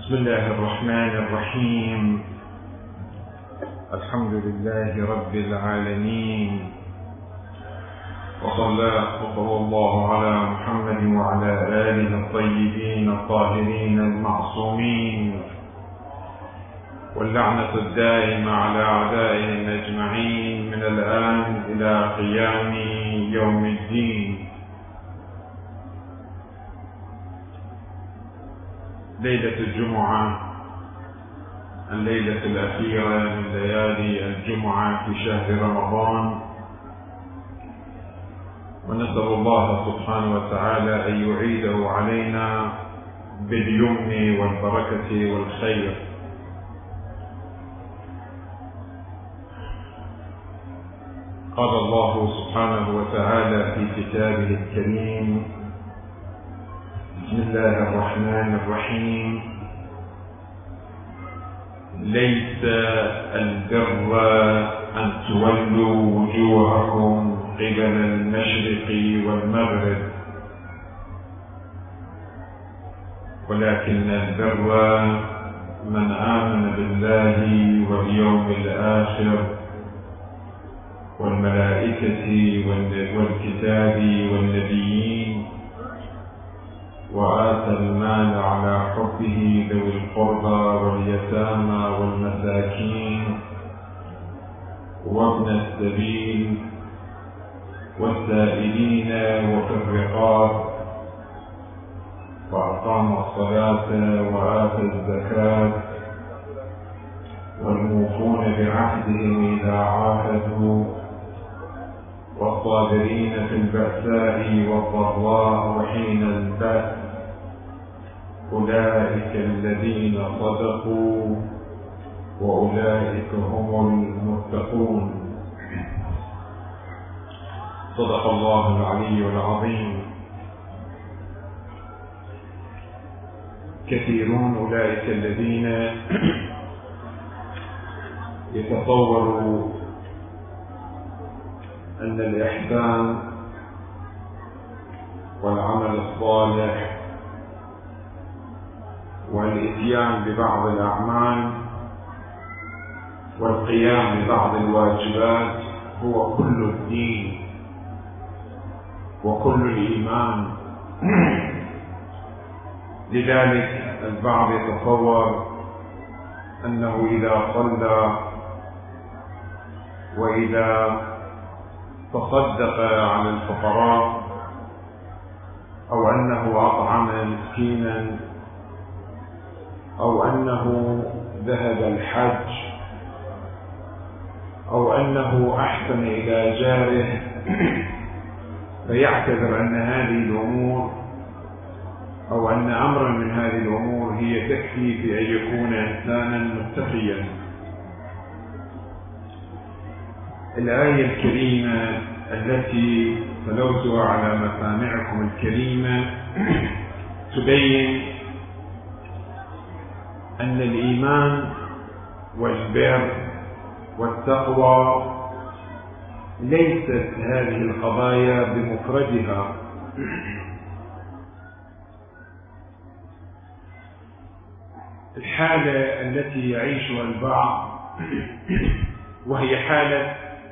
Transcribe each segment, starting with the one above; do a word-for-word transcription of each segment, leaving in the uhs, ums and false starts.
بسم الله الرحمن الرحيم. الحمد لله رب العالمين، وصلى الله على محمد وعلى آله الطيبين الطاهرين المعصومين، واللعنة الدائمة على أعدائهم أجمعين من الآن إلى قيام يوم الدين. ليلة الجمعة، الليلة الأخيرة من ليالي الجمعة في شهر رمضان، ونسأل الله سبحانه وتعالى أن يعيده علينا باليمن والبركة والخير. قال الله سبحانه وتعالى في كتابه الكريم: بسم الله الرحمن الرحيم: ليس البر أن تولوا وجوهكم قبل المشرق والمغرب، ولكن البر من آمن بالله واليوم الآخر والملائكة والكتاب والنبيين، وآتى المال على حبه ذوي القربى واليتامى والمساكين وابن السبيل والسائلين وفي الرقاب، وأقام الصلاة وآتى الزكاة والموفون بعهدهم إذا عاهدوا، والصابرين في البأساء والضراء وحين البأس، أولئك الذين صدقوا وأولئك هم المتقون. صدق الله العلي العظيم. كثيرون أولئك الذين يتصوروا أن الإحسان والعمل الصالح والإتيان ببعض الأعمال والقيام ببعض الواجبات هو كل الدين وكل الإيمان. لذلك البعض يتصور أنه إذا صلى وإذا تصدق على الفقراء أو أنه أطعم مسكينا أو أنه ذهب الحج أو أنه أحسن إلى جاره، فيعتذر أن هذه الأمور أو أن أمرا من هذه الأمور هي تكفي في أن يكون إنسانا متقيا. الآية الكريمة التي تلوتها على مسامعكم الكريمة تبين أن الإيمان والبر والتقوى ليست هذه القضايا بمفردها، الحالة التي يعيشها البعض وهي حالة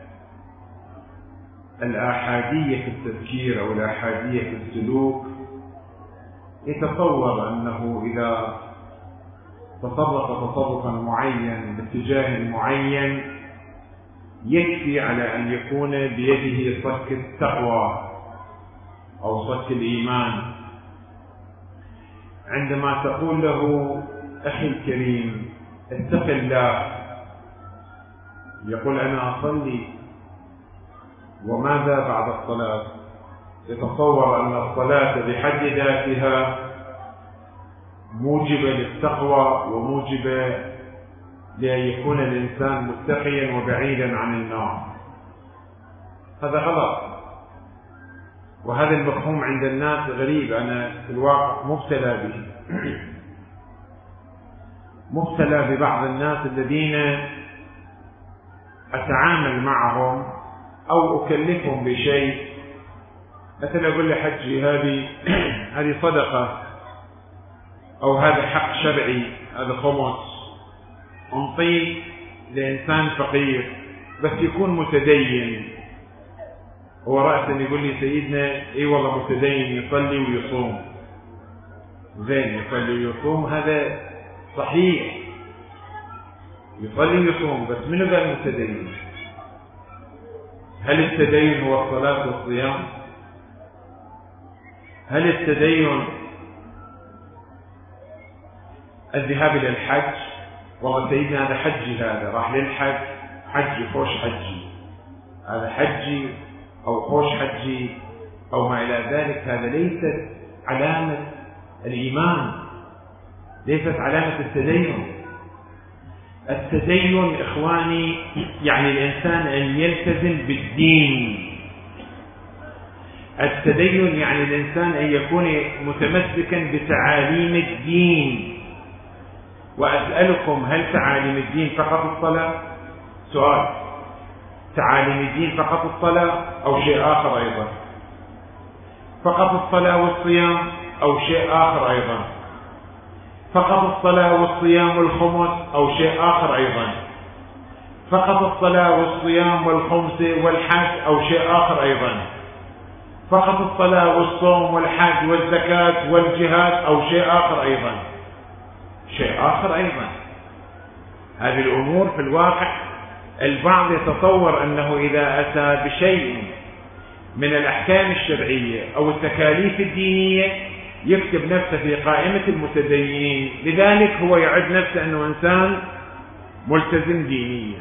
الآحادية في التفكير أو الآحادية في السلوك، يتصور أنه إذا تصرف تصرفا معين باتجاه معين يكفي على أن يكون بيده صك التقوى أو صك الإيمان. عندما تقول له: أخي الكريم اتق الله، يقول: أنا أصلي، وماذا بعد الصلاة؟ يتصور أن الصلاة بحد ذاتها موجبة للتقوى وموجبة لأن يكون الإنسان متقيا وبعيدا عن النار. هذا غلط، وهذا المفهوم عند الناس غريب. أنا في الواقع مبتلى به، مبتلى ببعض الناس الذين أتعامل معهم أو أكلفهم بشيء، مثلا أقول لحجي هذه هذه صدقة أو هذا حق شرعي، هذا خمس أنطيه لإنسان فقير بس يكون متدين. هو رأسا يقول لي سيدنا اي والله متدين يصلي ويصوم، زين يصلي ويصوم هذا صحيح، يصلي ويصوم، بس منو ذا المتدين؟ هل التدين هو الصلاة والصيام؟ هل التدين الذهاب إلى الحج؟ والله سيدنا هذا حجي، هذا راح للحج، حجي خوش حجي، هذا حجي أو خوش حجي أو ما إلى ذلك. هذا ليست علامة الإيمان، ليست علامة التدين. التدين إخواني يعني الإنسان أن يلتزم بالدين. التدين يعني الإنسان أن يكون متمسكا بتعاليم الدين. وأسألكم، هل تعاليم الدين فقط الصلاة؟ سؤال، تعاليم الدين فقط الصلاة أو شيء آخر أيضا؟ فقط الصلاة والصيام أو شيء آخر أيضا؟ فقط الصلاة والصيام والخمس أو شيء آخر أيضا؟ فقط الصلاة والصيام والخمس والحج أو شيء آخر أيضا؟ فقط الصلاة والصوم والحج والزكاة والجهاد أو شيء آخر أيضا؟ شيء آخر أيضا. هذه الأمور في الواقع البعض يتصور أنه إذا أتى بشيء من الأحكام الشرعية أو التكاليف الدينية يكتب نفسه في قائمة المتدينين، لذلك هو يعد نفسه أنه إنسان ملتزم دينيا.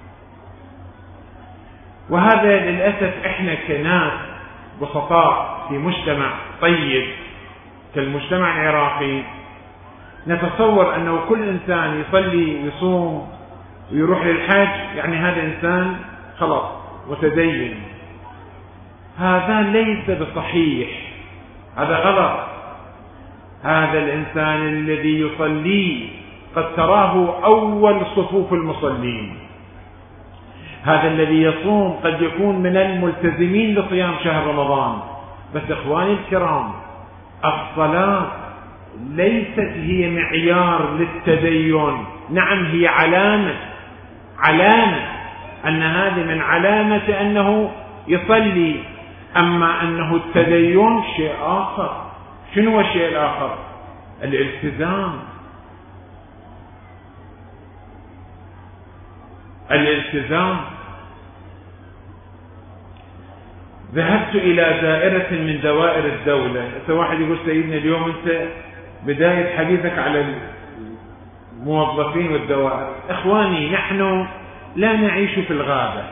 وهذا للأسف إحنا كناس بسطاء في مجتمع طيب كالمجتمع العراقي نتصور أنه كل إنسان يصلي ويصوم ويروح للحج يعني هذا إنسان خلاص متدين. هذا ليس بصحيح، هذا غلط. هذا الإنسان الذي يصلي قد تراه أول صفوف المصلين. هذا الذي يصوم قد يكون من الملتزمين لصيام شهر رمضان. بس إخواني الكرام، الصلاة ليست هي معيار للتدين. نعم هي علامة، علامة أن هذه من علامة أنه يصلي، أما أنه التدين شيء آخر. شنو الشيء الآخر؟ الالتزام. الالتزام. ذهبت إلى دائرة من دوائر الدولة. واحد يقول سيدنا اليوم أنت بداية حديثك على الموظفين والدوائر. إخواني، نحن لا نعيش في الغابة،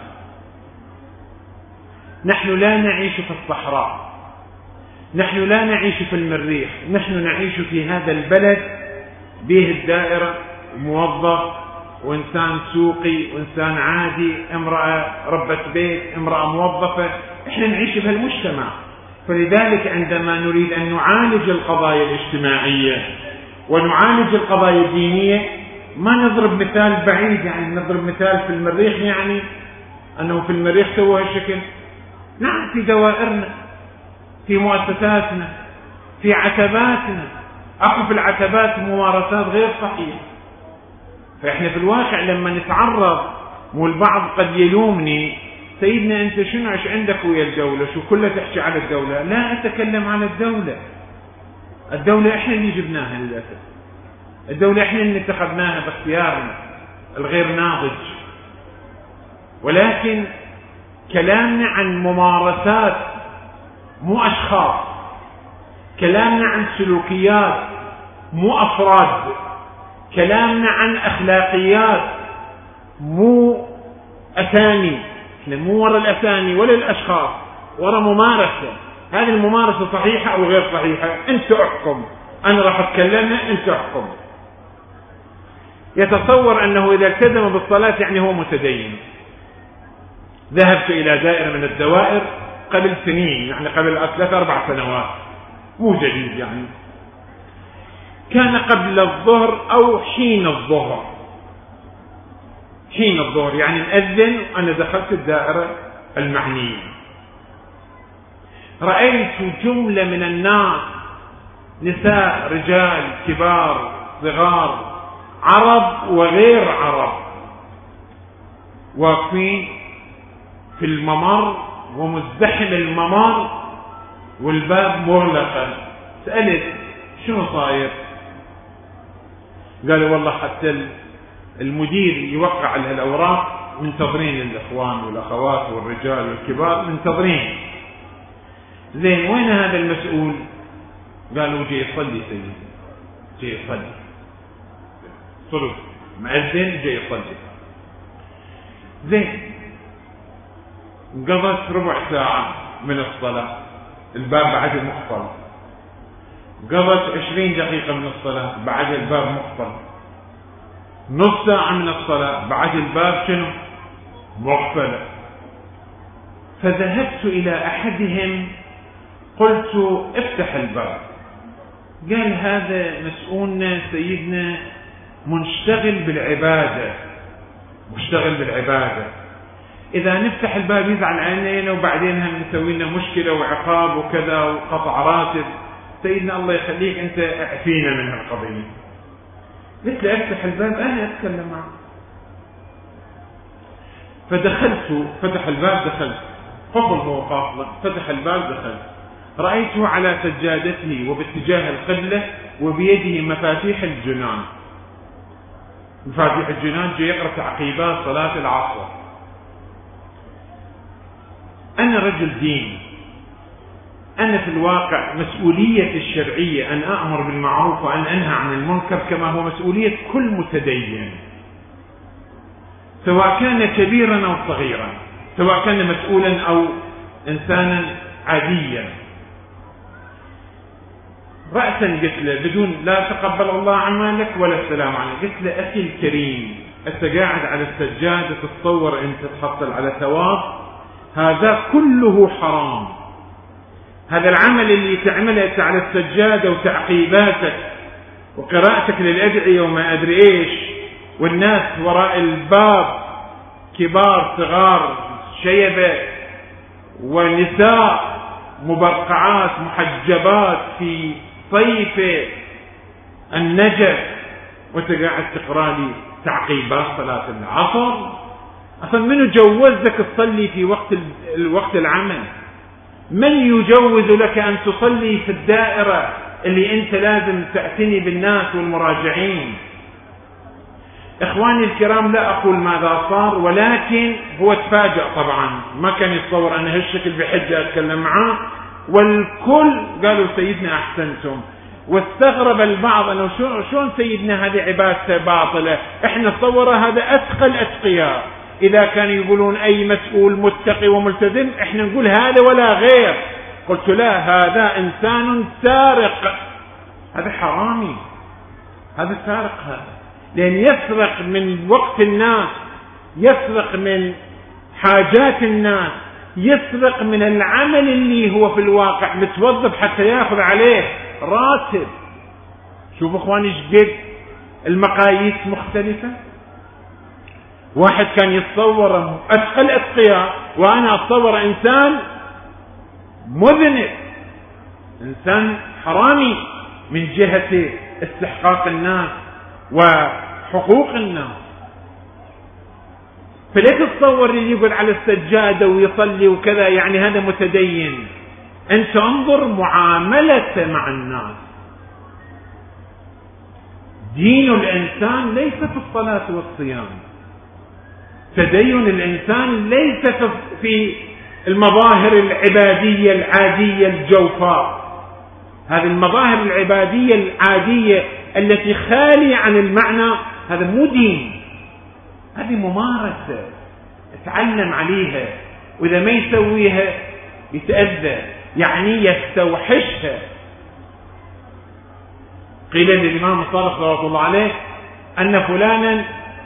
نحن لا نعيش في الصحراء، نحن لا نعيش في المريخ، نحن نعيش في هذا البلد به الدائرة، موظف وإنسان سوقي وإنسان عادي، امرأة ربة بيت، امرأة موظفة، احنا نعيش في المجتمع. فلذلك عندما نريد أن نعالج القضايا الاجتماعية ونعالج القضايا الدينية ما نضرب مثال بعيد، يعني نضرب مثال في المريخ، يعني أنه في المريخ سوى هالشكل. نعم في دوائرنا، في مؤسساتنا، في عتباتنا، أخو في العتبات ممارسات غير صحيحة. فإحنا في الواقع لما نتعرض، والبعض قد يلومني سيدنا أنت شنو عش عندك ويا الدولة، شو كله تحكي على الدولة؟ لا أتكلم عن الدولة. الدولة إحنا اللي جبناها للأسف، الدولة إحنا اللي انتخبناها باختيارنا الغير ناضج. ولكن كلامنا عن ممارسات مو أشخاص، كلامنا عن سلوكيات مو أفراد، كلامنا عن أخلاقيات مو أسامي. احنا مو ورا الأسامي ولا الأشخاص، ورا ممارسة. هذه الممارسة صحيحة أو غير صحيحة؟ أنت احكم، أنا راح أتكلمها، أنت احكم. يتصور أنه إذا التزم بالصلاة يعني هو متدين. ذهبت إلى دائرة من الدوائر قبل سنين، يعني قبل ثلاث أربع سنوات، مو جديد يعني، كان قبل الظهر أو حين الظهر، حين الظهر يعني نأذن وأنا دخلت الدائرة المعنية. رأيت جملة من الناس نساء رجال كبار صغار عرب وغير عرب واقفين في الممر ومزدحم الممر والباب مغلقا. سألت شنو صاير؟ قالوا والله حتى المدير يوقع على الأوراق منتظرين الإخوان والأخوات والرجال والكبار منتظرين. زين وين هذا المسؤول؟ قالوا جاي يصلي سيدي، جاي يصلي صلوا مأذن جاي يصلي. زين قضت ربع ساعة من الصلاة الباب بعد مقفل، قضت عشرين دقيقة من الصلاة بعد الباب مقفل، نص ساعة من الصلاة بعد الباب شنو مقفل. فذهبت إلى أحدهم قلت افتح الباب. قال هذا مسؤولنا سيدنا منشغل بالعبادة، مشتغل بالعبادة، إذا نفتح الباب يزعل علينا وبعدين هم نسوي لنا مشكلة وعقاب وكذا وقطع راتب. سيدنا الله يخليك أنت اعفينا من هالقضية. قلت له افتح الباب أنا أتكلم معه. فدخلت، فتح الباب دخلت، قفل هو قافلة، فتح الباب دخلت، رأيته على سجادته وباتجاه القبلة وبيده مفاتيح الجنان، مفاتيح الجنان جاي يقرأ تعقيبات صلاة العصر. أنا رجل دين، أنا في الواقع مسؤولية الشرعية أن أأمر بالمعروف وأن أنهى عن المنكر كما هو مسؤولية كل متدين، سواء كان كبيرا أو صغيرا، سواء كان مسؤولا أو إنسانا عاديا. رأسا قلت له بدون لا تقبل الله عمالك ولا السلام عليك، قلت له أخي الكريم أنت قاعد على السجادة تتصور أنت تحصل على ثواب؟ هذا كله حرام. هذا العمل اللي تعمله على السجادة وتعقيباتك وقراءتك للأدعية وما أدري إيش، والناس وراء الباب كبار صغار شيبة ونساء مبرقعات محجبات في صيف النجف، وتقعد تقرأ لي تعقيبات صلاة العصر. أصلا منو جوزك تصلي في وقت الوقت العمل؟ من يجوز لك أن تصلي في الدائرة اللي أنت لازم تعتني بالناس والمراجعين؟ إخواني الكرام لا أقول ماذا صار، ولكن هو تفاجأ طبعا، ما كان يتصور أن هالشكل بحجة أتكلم معاه، والكل قالوا سيدنا أحسنتم. واستغرب البعض أنه شلون سيدنا هذه عبادة باطلة، إحنا تصور هذا أثقل أتقياء. إذا كانوا يقولون أي مسؤول متقي وملتزم إحنا نقول هذا ولا غير. قلت لا، هذا إنسان سارق، هذا حرامي، هذا سارق، هذا لأن يسرق من وقت الناس، يسرق من حاجات الناس، يسرق من العمل اللي هو في الواقع متوظف حتى يأخذ عليه راتب. شوفوا اخواني ايش قد المقاييس مختلفة. واحد كان يتصور أثقل أتقياء، وأنا أتصور إنسان مذنب، إنسان حرامي من جهة استحقاق الناس وحقوق الناس. فلا تتصور اللي يقول على السجادة ويصلي وكذا يعني هذا متدين. أنت انظر معاملته مع الناس. دين الإنسان ليس في الصلاة والصيام، تدين الإنسان ليس في المظاهر العبادية العادية الجوفاء. هذه المظاهر العبادية العادية التي خالية عن المعنى، هذا مو دين، هذه ممارسة اتعلم عليها، وإذا ما يسويها يتأذى، يعني يستوحشها. قيل للإمام الصادق رضي الله عليه أن فلانا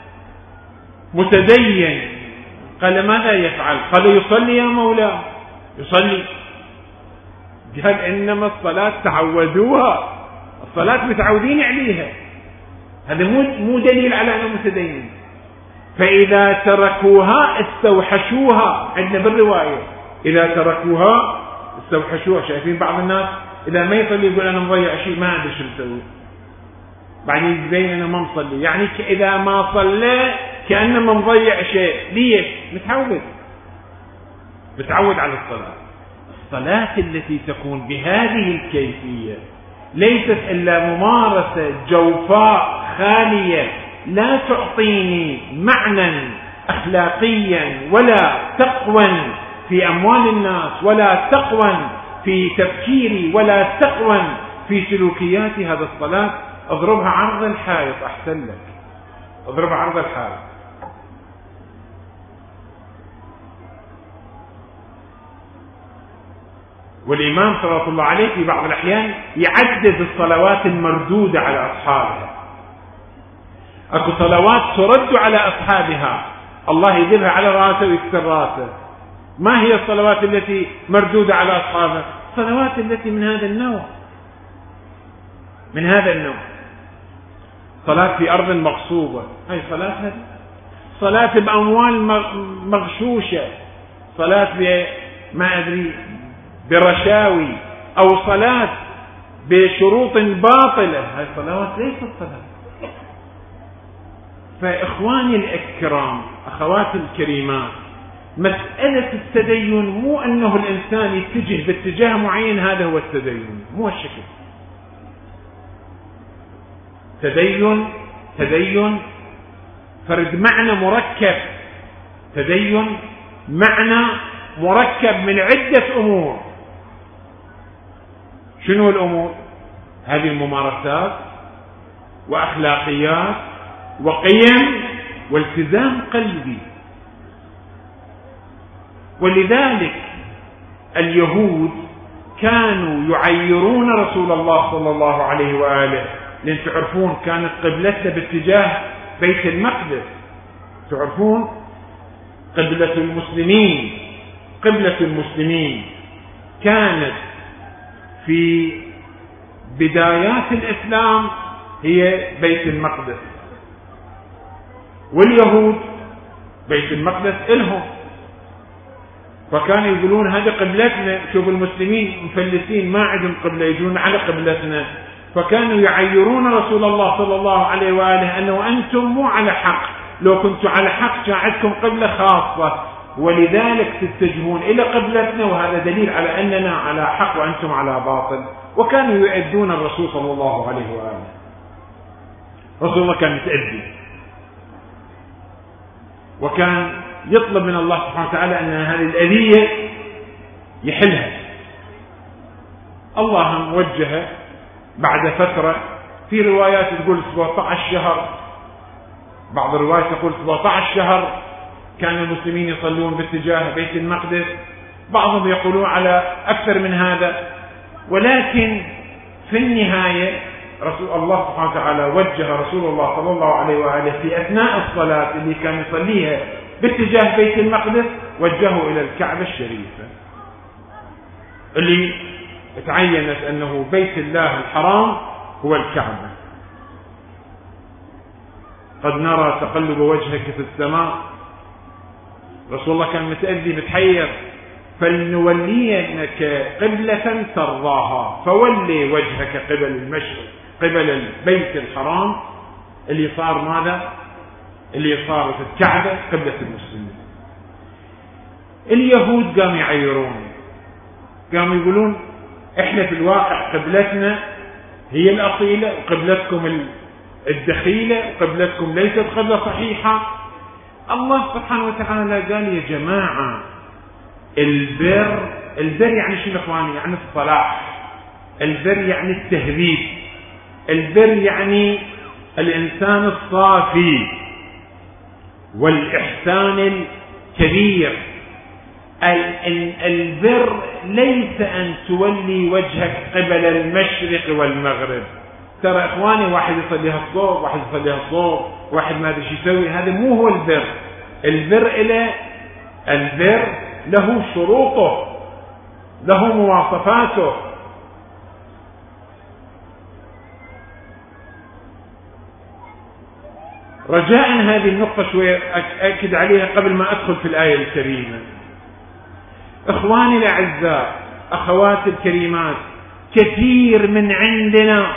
متدين، قال ماذا يفعل؟ قال يصلي يا مولاي، يصلي. قال إنما الصلاة تعودوها، الصلاة متعودين عليها، هذا مو مو دليل على أنه متدين. فإذا تركوها استوحشوها، عندنا بالرواية إذا تركوها استوحشوها. شايفين بعض الناس إذا ما يصلي يقول أنا مضيع شيء، ما أدري شو مسوي، بعدين يبين أنا ما مصلي. يعني إذا ما صلى كأنما مضيع شيء. ليش؟ متعود متعود على الصلاة. الصلاة التي تكون بهذه الكيفية ليست إلا ممارسة جوفاء خالية، لا تعطيني معنى أخلاقيا ولا تقوى في أموال الناس ولا تقوى في تفكيري ولا تقوى في سلوكيات. هذا الصلاة اضربها عرض الحائط أحسن لك، اضربها عرض الحائط. والإمام صلى الله عليه في بعض الأحيان يعدد الصلوات المردودة على أصحابها. أكو صلوات ترد على أصحابها، الله يذبها على رأسه ويكسر رأسه. ما هي الصلوات التي مردودة على أصحابها؟ الصلوات التي من هذا النوع، من هذا النوع. صلاة في أرض مغصوبة، هاي صلاة هذه. صلاة بأموال مغشوشة، صلاة ما أدري برشاوي، أو صلاة بشروط باطلة، هاي صلوات ليست صلاة. فإخواني الكرام، أخواتي الكريمات، مسألة التدين مو أنه الإنسان يتجه باتجاه معين هذا هو التدين، مو الشكل. تدين تدين فرد معنى مركب، تدين معنى مركب من عدة أمور. شنو الأمور؟ هذه الممارسات وأخلاقيات وقيم والتزام قلبي. ولذلك اليهود كانوا يعيرون رسول الله صلى الله عليه وآله، لأن تعرفون كانت قبلتنا باتجاه بيت المقدس، تعرفون قبلة المسلمين قبلة المسلمين كانت في بدايات الإسلام هي بيت المقدس، واليهود بيت المقدس إلهم، فكانوا يقولون هذا قبلتنا، شوف المسلمين مفلسين ما عندهم قبلة يجون على قبلتنا. فكانوا يعيرون رسول الله صلى الله عليه وآله أنه أنتم مو على حق، لو كنتم على حق كان عندكم قبلة خاصة، ولذلك تتجهون إلى قبلتنا، وهذا دليل على أننا على حق وأنتم على باطل. وكانوا يؤدون الرسول صلى الله عليه وآله. رسول الله كان يتأدي، وكان يطلب من الله سبحانه وتعالى أن هذه الأذية يحلها. الله موجهه بعد فترة، في روايات تقول سبعة عشر شهر، بعض الروايات تقول سبعة عشر شهر كان المسلمين يصلون باتجاه بيت المقدس، بعضهم يقولون على أكثر من هذا. ولكن في النهاية رسول الله سبحانه وتعالى وجه رسول الله صلى الله عليه وآله في أثناء الصلاة اللي كان يصليها باتجاه بيت المقدس، وجهه إلى الكعبة الشريفة اللي تعينت أنه بيت الله الحرام هو الكعبة. قد نرى تقلب وجهك في السماء. رسول الله كان متأذي متحير، فلنولينك قبلة ترضاها فولي وجهك قبل المشرق، قبل البيت الحرام اللي صار ماذا؟ اللي صار في الكعبة قبلة المسلمين. اليهود قاموا يعيرون، قاموا يقولون احنا في الواقع قبلتنا هي الأصيلة، وقبلتكم الدخيلة، وقبلتكم ليست قبلة صحيحة. الله سبحانه وتعالى قال يا جماعة البر، البر يعني شنو اخواني؟ يعني الصلاح، البر يعني التهذيب، البر يعني الإنسان الصافي والإحسان الكبير. البر ليس أن تولي وجهك قبل المشرق والمغرب. ترى إخواني واحد يصليها الصوب، واحد يصليها الصوب، واحد ما أدري شو يسوي، هذا مو هو البر. البر إلى البر له شروطه، له مواصفاته. رجاء هذه النقطة شوية أكد عليها قبل ما أدخل في الآية الكريمة. إخواني الأعزاء، أخواتي الكريمات، كثير من عندنا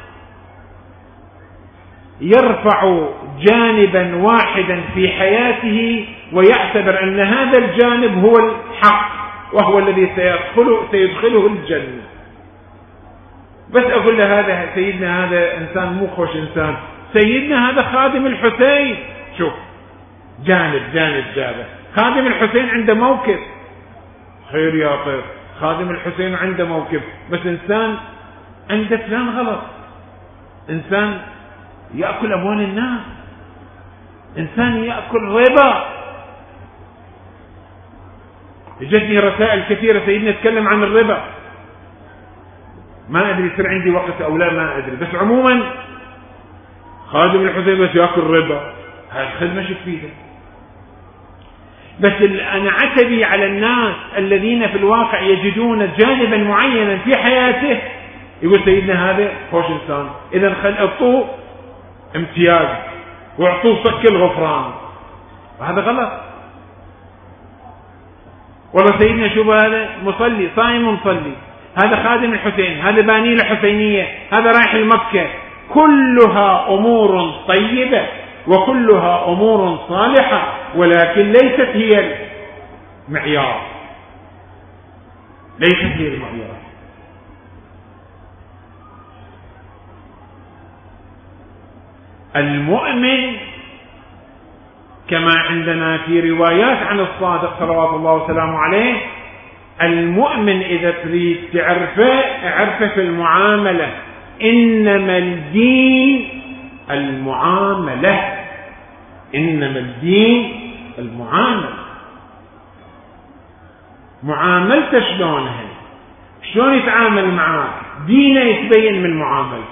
يرفع جانبا واحدا في حياته ويعتبر أن هذا الجانب هو الحق وهو الذي سيدخله, سيدخله الجنة. بس أقول له هذا سيدنا هذا إنسان مو خوش إنسان، سيدنا هذا خادم الحسين. شوف جانب جانب جابه. خادم الحسين عنده موقف، خير يا طير، خادم الحسين عنده موقف، بس إنسان عنده فلان غلط، إنسان يأكل أموال الناس، إنسان يأكل ربا. جتني رسائل كثيرة سيدنا يتكلم عن الربا، ما أدري يصير عندي وقت أو لا ما أدري، بس عموما خادم الحسين بس يأكل ربا، هذه خدمة شو تفيده؟ بس أنا عتبي على الناس الذين في الواقع يجدون جانبا معينا في حياته يقول سيدنا هذا خوش إنسان، إذا خل أعطوه امتياز واعطوه صك الغفران، وهذا غلط. والله سيدنا شوف هذا مصلي صايم مصلي، هذا خادم الحسين، هذا باني الحسينية، هذا رايح المكة، كلها أمور طيبة وكلها أمور صالحة، ولكن ليست هي المعيار، ليست هي المعيار. المؤمن كما عندنا في روايات عن الصادق صلوات الله وسلامه عليه، المؤمن إذا تريد تعرفه اعرفه في المعاملة، إنما الدين المعاملة، إنما الدين المعاملة. معاملته شلونها، شلون يتعامل معاك، دينه يتبين من معاملته،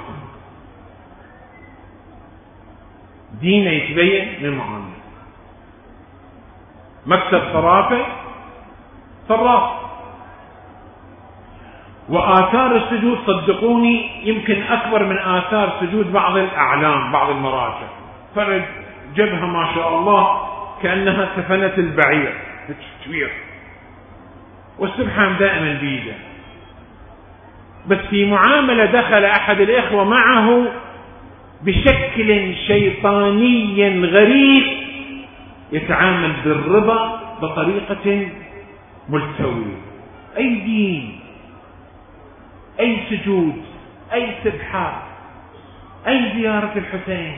دينه يتبين من معاملته. مكتب صرافة صراف، وآثار السجود صدقوني يمكن أكبر من آثار سجود بعض الأعلام بعض المراجع. فرد جبهة ما شاء الله كأنها سفنة البعير كبير، والسبحان دائما بيده. بس في معاملة دخل أحد الإخوة معه بشكل شيطاني غريب يتعامل بالربا بطريقة ملتوية. أي دين، أي سجود، أي سبحة، أي زيارة الحسين.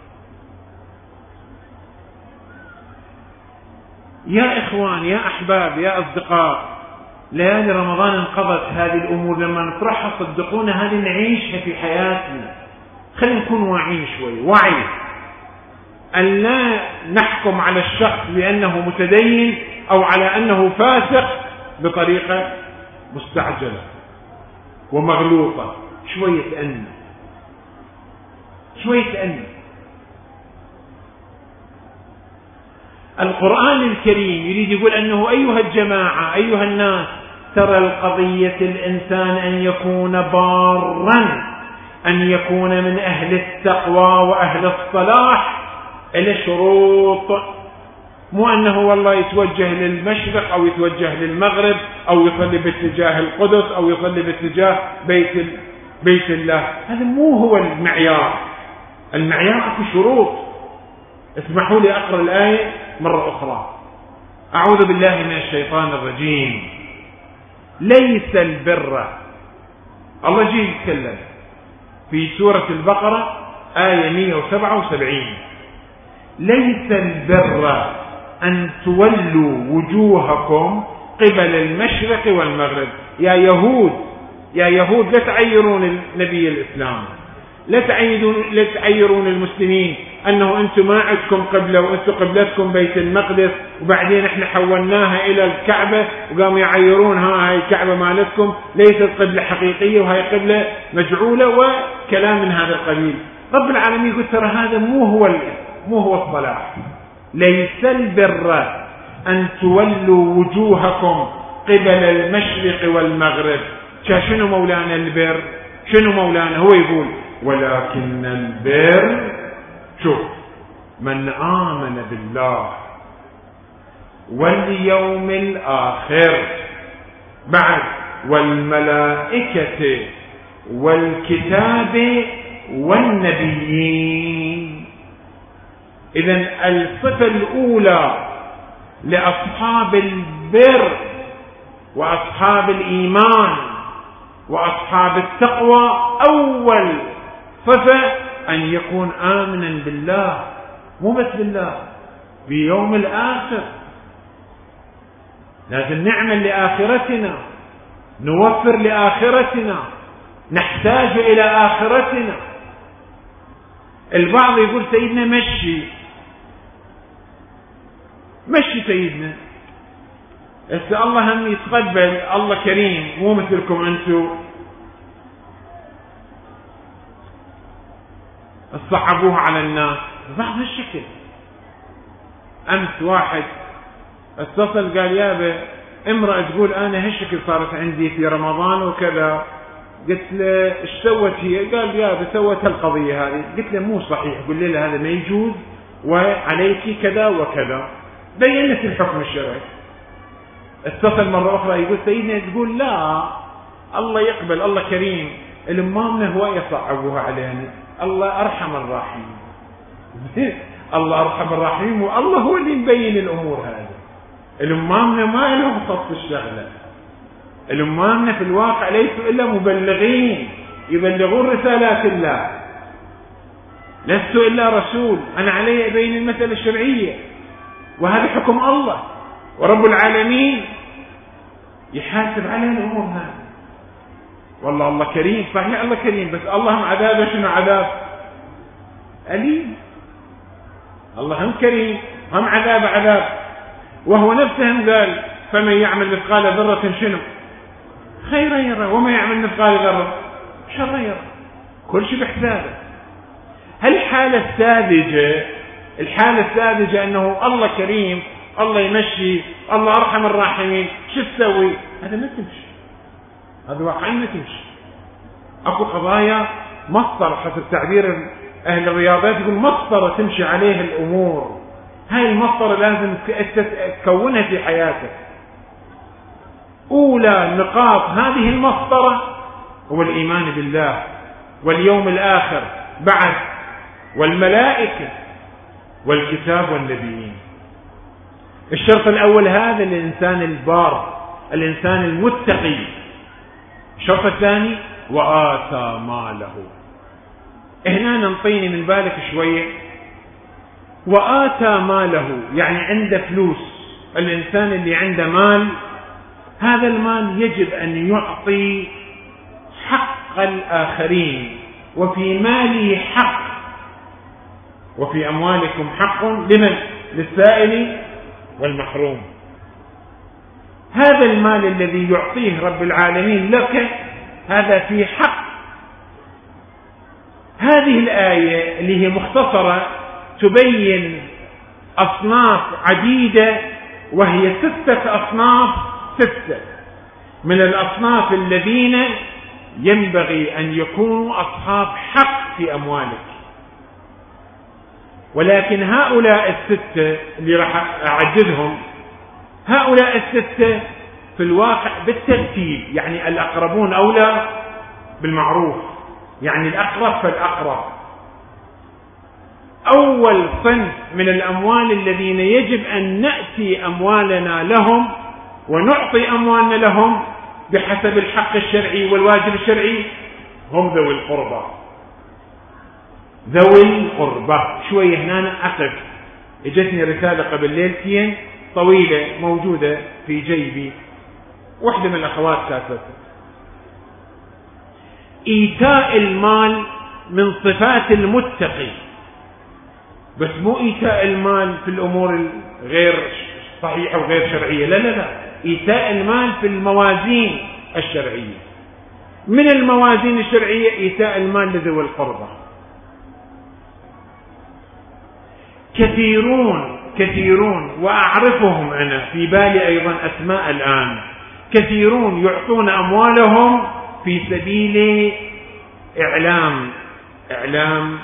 يا إخوان يا أحباب يا أصدقاء، ليالي رمضان انقضت، هذه الأمور لما نطرحها صدقونا هذه نعيشها في حياتنا. خلينا نكون واعيين شوي، وعي أن لا نحكم على الشخص بأنه متدين أو على أنه فاسق بطريقة مستعجلة ومغلوطة. شوية تأني، شوية تأني. القرآن الكريم يريد يقول أنه أيها الجماعة أيها الناس، ترى القضية الإنسان أن يكون بارا، أن يكون من أهل التقوى وأهل الصلاح، إلى شروط، مو أنه والله يتوجه للمشرق أو يتوجه للمغرب أو يصلي باتجاه القدس أو يصلي باتجاه بيت بيت الله. هذا مو هو المعيار. المعيار في شروط. اسمحوا لي أقرأ الآية مرة أخرى. أعوذ بالله من الشيطان الرجيم. ليس البر، الله جي يتكلم في سورة البقرة آية مئة وسبعة وسبعين، ليس البر أن تولوا وجوهكم قبل المشرق والمغرب. يا يهود يا يهود لا تعيرون النبي الإسلام، لا تعيرون, لا تعيرون المسلمين أنه أنتم ما عندكم قبلة وأنتم قبلتكم بيت المقدس وبعدين احنا حولناها إلى الكعبة وقاموا يعيرونها هاي الكعبة مالتكم ليست قبلة حقيقية وهي قبلة مجعولة وكلام من هذا القبيل. رب العالمين يقول ترى هذا مو هو مو هو الصلاح. ليس البر أن تولوا وجوهكم قبل المشرق والمغرب. شنو مولانا البر؟ شنو مولانا؟ هو يقول ولكن البر شوف من آمن بالله واليوم الآخر، بعد والملائكة والكتاب والنبيين. إذن الصفة الأولى لأصحاب البر وأصحاب الإيمان وأصحاب التقوى، أول صفة أن يكون آمنا بالله، مو بس بالله، بيوم الآخر. لازم نعمل لآخرتنا، نوفر لآخرتنا، نحتاج إلى آخرتنا. البعض يقول سيدنا مشي مشي سيدنا، بس الله هم يتقبل، الله كريم، مو مثلكم أنتم تصعبوها على الناس ببعض الشكل. أمس واحد اتصل قال يابا امرأة تقول أنا هالشكل صارت عندي في رمضان وكذا. قلت له ايش سوت هي؟ قال يابا سوت هالقضية هذه. قلت له مو صحيح، قل لي هذا ما يجوز وعليك كذا وكذا، بينت الحكم الشرعي. اتصل مرة أخرى يقول سيدنا تقول لا الله يقبل، الله كريم، الأمامنا هو يصعبوها علينا، الله أرحم الراحمين. الله أرحم الراحمين، والله هو اللي مبين الأمور هذه. الأمامنا ما لهم خص الشغلة، الأمامنا في الواقع ليسوا إلا مبلغين يبلغون رسالات الله، لست إلا رسول، أنا علي أبين المسألة الشرعية، وهذا حكم الله، ورب العالمين يحاسب على الأمور هذه. والله الله كريم، صحيح الله كريم، بس الله هم عذابه شنو عذاب أليم. الله هم كريم، هم عذاب عذاب. وهو نفسه قال فمن يعمل مثقال ذرة شنو خيرا يرى، وما يعمل مثقال ذرة شرا يرى، كل شيء بحسابه. هالحالة الساذجة، الحالة الساذجة أنه الله كريم، الله يمشي، الله أرحم الراحمين، شو تسوي؟ هذا ما تمشي، هذا واقعا ما تمشي. أكو قضايا مسطرة، حسب تعبير أهل الرياضات يقول مسطرة تمشي عليها الأمور. هاي المسطرة لازم تكونها في حياتك. أولى نقاط هذه المسطرة هو الإيمان بالله واليوم الآخر بعد، والملائكة والكتاب والنبيين. الشرط الأول هذا الإنسان البار، الإنسان المتقي. الشرط الثاني وآتى ماله. هنا ننطيني من بالك شوية. وآتى ماله يعني عنده فلوس. الإنسان اللي عنده مال، هذا المال يجب أن يعطي حق الآخرين، وفي ماله حق، وفي أموالكم حق لمن؟ للسائل والمحروم. هذا المال الذي يعطيه رب العالمين لك هذا فيه حق. هذه الآية اللي هي مختصرة تبين أصناف عديدة، وهي ستة أصناف، ستة من الأصناف الذين ينبغي أن يكونوا أصحاب حق في أموالك. ولكن هؤلاء الستة اللي راح أعددهم، هؤلاء الستة في الواقع بالترتيب، يعني الأقربون أولى بالمعروف، يعني الأقرب فالأقرب. أول صنف من الأموال الذين يجب أن نأتي أموالنا لهم ونعطي أموالنا لهم بحسب الحق الشرعي والواجب الشرعي هم ذوي القربى. ذوي القربى. شوية هنا أقف، اجتني رسالة قبل ليلتين طويلة موجودة في جيبي، واحدة من الأخوات كاتبتها. إيتاء المال من صفات المتقي، بس مو إيتاء المال في الأمور الغير صحيحة وغير شرعية، لا لا لا، إيتاء المال في الموازين الشرعية. من الموازين الشرعية إيتاء المال لذوي القربى. كثيرون كثيرون وأعرفهم أنا، في بالي أيضا أسماء الآن، كثيرون يعطون أموالهم في سبيل إعلام إعلام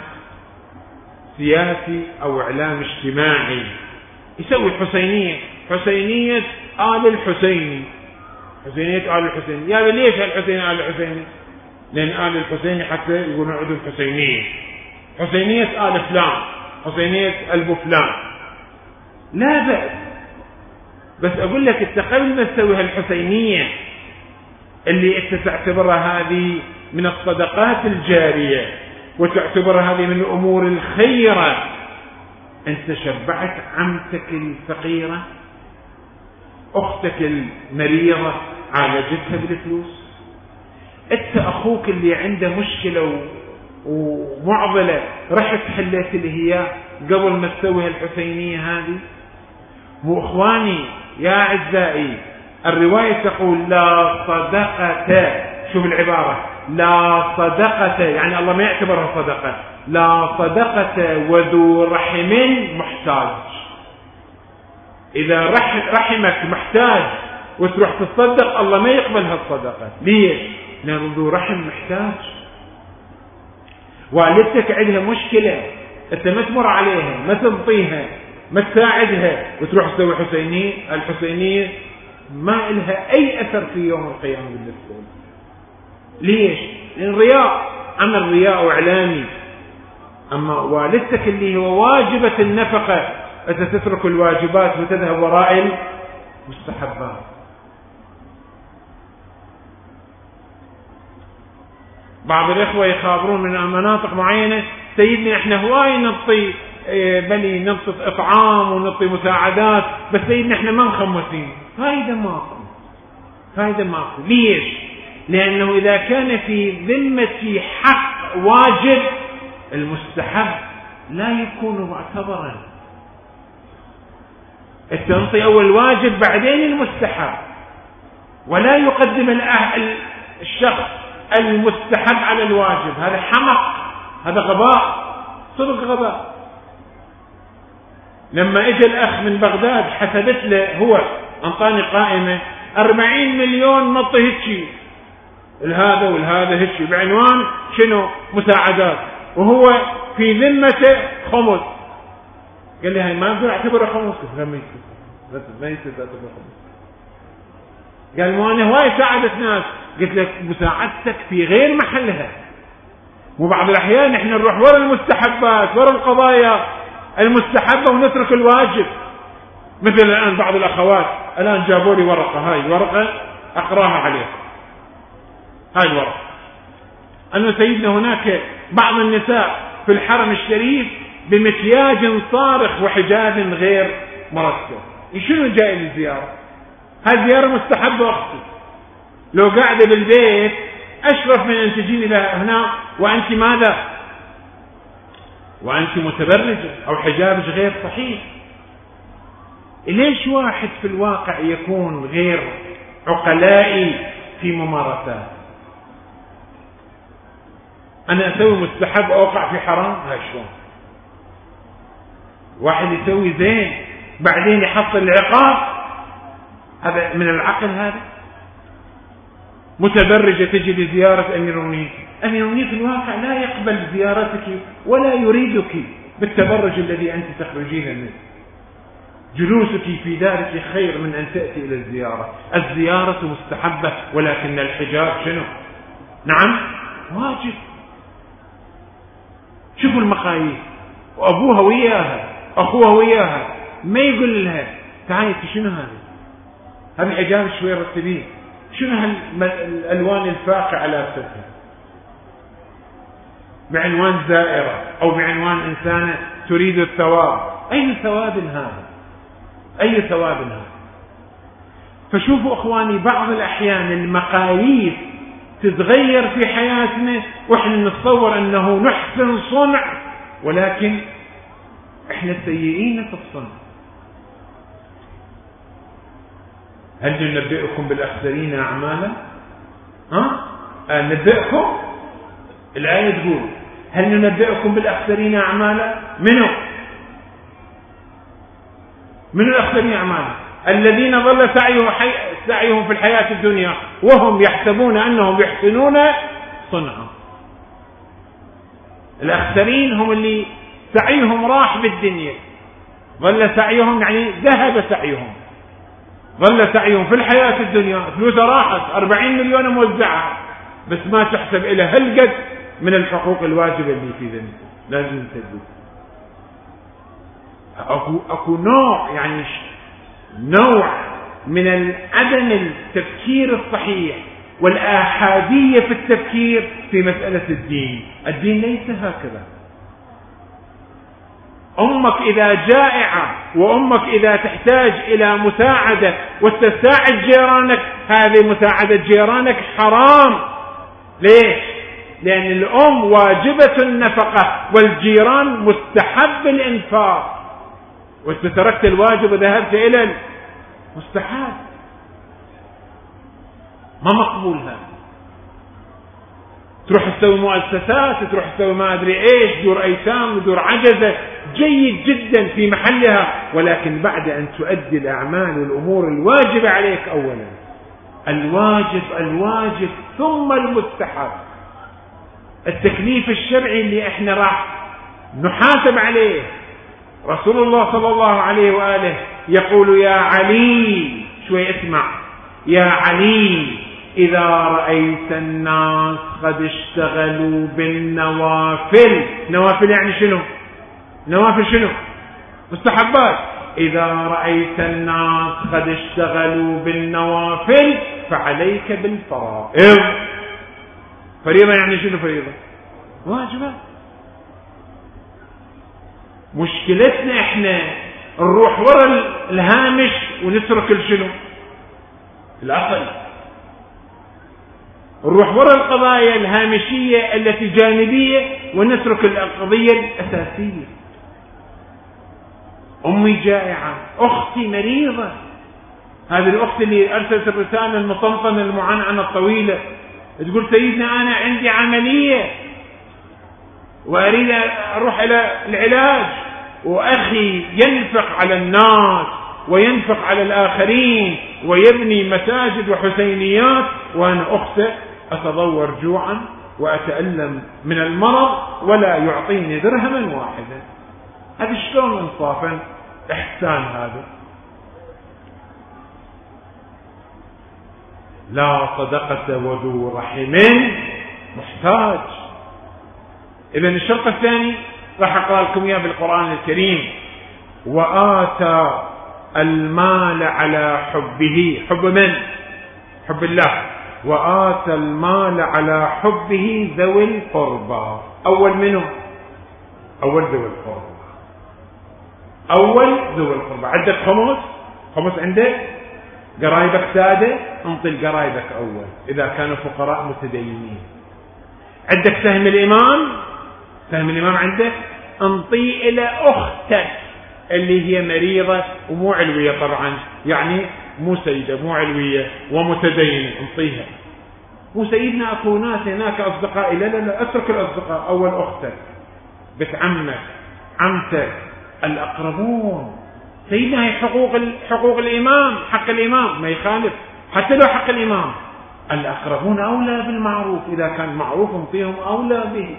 سياسي أو إعلام اجتماعي. يسوي حسينية، حسينية آل الحسيني، حسينية آل الحسيني. يا ليش الحسين آل الحسيني؟ لأن آل الحسيني حتى يقولون عندهم حسينية، حسينية آل فلان، حسينية ألب فلان، لا بأس. بس أقول لك أنت قبل ما تسوي هالحسينية اللي أنت تعتبرها هذه من الصدقات الجارية وتعتبرها هذه من الأمور الخيرة، أنت شبعت عمتك الفقيرة، أختك المريضة عالجتها بالفلوس، أنت أخوك اللي عنده مشكلة ومعضلة رحت حليت اللي هي قبل ما تسوي هالحسينية هذه. مو إخواني يا أعزائي، الرواية تقول لا صدقة، شوف العبارة، لا صدقة يعني الله ما يعتبرها صدقة، لا صدقة وذو رحم محتاج. إذا رحمك محتاج وتروح تصدق الله ما يقبل هالصدقة. ليش؟ لأن ذو رحم محتاج. والدتك عندها مشكلة أنت ما تمر عليها، ما تنطيها، ما تساعدها، وتروح تسوي حسينية، الحسينية ما لها أي أثر في يوم القيامة بالنسبة لك. ليش؟ لأن رياء، عمل رياء وإعلامي. أما والدتك اللي هو واجبة النفقة أنت تترك الواجبات وتذهب وراء المستحبات. بعض الإخوة يخابرون من مناطق معينة، سيدنا احنا هواي نعطي بلي نعطي إطعام ونعطي مساعدات، بس سيدنا احنا ما مخمسين. فايدة ماكو، فايدة ماكو. ليش؟ لأنه إذا كان في ذمة حق واجب المستحب لا يكون معتبرا. التنطي أول واجب بعدين المستحب، ولا يقدم الشخص المستحب على الواجب. هذا حمق، هذا غباء، صدق غباء. لما اجى الأخ من بغداد حسبت له، هو انطاني قائمة أربعين مليون نطي هيك الهذا والهذا هيك بعنوان شنو؟ مساعدات، وهو في ذمته خمس. قال لي هاي ما أقدر أعتبره خمس. ما يصير ما يصير تعتبره خمس. قال مو أنا هواي ساعدت ناس. قلت لك مساعدتك في غير محلها. وبعض الأحيان إحنا نروح ورا المستحبات، ورا القضايا المستحبة ونترك الواجب. مثل الآن بعض الأخوات الآن جابوا لي ورقة، هاي ورقة أقراها عليكم. هاي الورقة أن سيدنا هناك بعض النساء في الحرم الشريف بمكياج صارخ وحجاب غير مرتب. شنو جاي للزيارة؟ هاي زيارة مستحبة أختي. لو قاعدة بالبيت أشرف من أن تجيني لها هنا وأنت ماذا؟ وأنت متبرجة أو حجابك غير صحيح. ليش واحد في الواقع يكون غير عقلائي في ممارسات؟ أنا أسوي مستحب أوقع في حرام؟ هاي شلون؟ واحد يسوي زين بعدين يحصل العقاب؟ هذا من العقل. هذا متبرجة تجي لزيارة أمير المؤمنين، أمير المؤمنين في الواقع لا يقبل زيارتك ولا يريدك بالتبرج الذي أنت تخرجين منه. جلوسك في دارك خير من أن تأتي إلى الزيارة. الزيارة مستحبة، ولكن الحجاب شنو؟ نعم واجب. شوفوا المقاييس. وأبوها وياها، أخوها وياها، ما يقول لها تعالي شنو هذا؟ هذا الحجاب شوي رتبين، شنو هالألوان الفاقعة لابستها بعنوان زائرة أو بعنوان إنسانة تريد الثواب؟ أي ثواب هذا؟ أي ثواب هذا؟ فشوفوا أخواني بعض الأحيان المقاييس تتغير في حياتنا وإحنا نتصور أنه نحسن صنع، ولكن إحنا سيئين في الصنع. هل ننبئكم بالأخسرين أعمالا؟ ها؟ أه ننبئكم؟ الآية تقول هل ننبئكم بالأخسرين أعمالا؟ منو؟ من الأخسرين أعمالا؟ الذين ضل سعيهم, حي... سعيهم في الحياة الدنيا وهم يحسبون أنهم يحسنون صنعا. الأخسرين هم اللي سعيهم راح بالدنيا، ضل سعيهم يعني ذهب سعيهم، ظل سعيهم في الحياة الدنيا، فلوسه راحت أربعين مليون موزعة، بس ما تحسب إلى هالقد من الحقوق الواجبة اللي في ذنبه، لازم تسدد. أكو, أكو نوع يعني نوع من عدم التفكير الصحيح والآحادية في التفكير في مسألة الدين. الدين ليس هكذا. أمك إذا جائعة وأمك إذا تحتاج إلى مساعدة وتساعد جيرانك، هذه مساعدة جيرانك حرام. ليش؟ لأن الأم واجبة النفقة والجيران مستحب الإنفاق، وأنت تركت الواجب وذهبت إلى المستحب، ما مقبول هذا. تروح تسوي مؤسسات، تروح تسوي ما أدري إيش، دور أيتام ودور عجزة، جيد جدا في محلها، ولكن بعد أن تؤدي الأعمال والأمور الواجبة عليك أولا. الواجب الواجب ثم المستحب. التكليف الشرعي اللي احنا راح نحاسب عليه. رسول الله صلى الله عليه وآله يقول: يا علي، شوي اسمع، يا علي إذا رأيت الناس قد اشتغلوا بالنوافل. نوافل يعني شنو؟ نوافل شنو؟ مستحبات. إذا رأيت الناس قد اشتغلوا بالنوافل فعليك بالفرائض. فريضة يعني شنو فريضة؟ واجبة. مشكلتنا احنا نروح وراء الهامش ونترك الشنو؟ الأصل. نروح وراء القضايا الهامشية التي جانبية ونترك القضية الأساسية. أمي جائعة، أختي مريضة، هذه الأخت اللي أرسلت الرسالة المطنطنة المعنعنة الطويلة تقول: سيدنا أنا عندي عملية وأريد أروح إلى العلاج، وأخي ينفق على الناس وينفق على الآخرين ويبني مساجد وحسينيات، وأنا أخته أتضور جوعا وأتألم من المرض ولا يعطيني درهما واحدا. هذا شلون انصافا؟ إحسان هذا. لا صدقة وذو رحم محتاج. إذن الشرط الثاني راح أقرأ لكم إياه بالقرآن الكريم: وآتى المال على حبه. حب من؟ حب الله. وآتى المال على حبه ذوي القربى. أول منه أول ذوي القربى. أول ذوي القربى. عندك خمس، خمس عندك، قرايبك سادة، انطي لقرايبك أول إذا كانوا فقراء متدينين. عندك سهم الإمام، سهم الإمام عندك، انطي إلى أختك اللي هي مريضة ومو علوية طبعا، يعني مو سيدة مو علوية ومتدينة، انطيها. مو سيدنا أكو ناس هناك أصدقائي، لا لا لا، أترك الأصدقاء، أول أختك، بنت عمك، عمتك، الأقربون. سيدنا هي حقوق حقوق الإمام، حق الإمام ما يخالف، حتى لو حق الإمام. الأقربون أولى بالمعروف، إذا كان معروف انطيهم أولى به.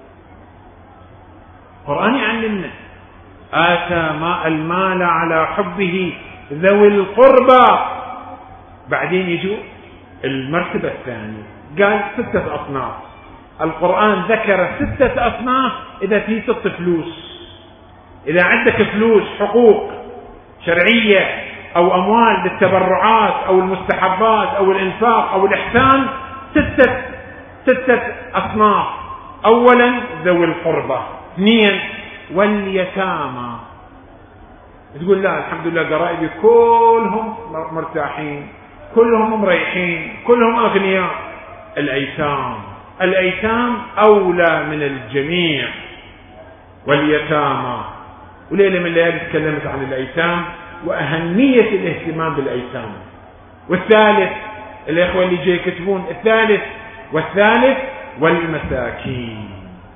القرآن يعلمنا: آتى ما المال على حبه ذوي القربى. بعدين يجوا المرتبة الثانية، قال ستة أصناف. القرآن ذكر ستة أصناف إذا في ست فلوس. إذا عندك فلوس، حقوق شرعية أو أموال للتبرعات أو المستحبات أو الإنفاق أو الإحسان، ستة ستة أصناف. أولا ذوي القربى. اثنين واليتامى. تقول: لا الحمد لله قرائبي كلهم مرتاحين، كلهم مريحين، كلهم أغنياء. الأيتام. الأيتام أولى من الجميع. واليتامى. وليلة من الليالي تكلمت عن الأيتام وأهمية الاهتمام بالأيتام. والثالث، الإخوة اللي جاي يكتبون، الثالث والثالث والمساكين.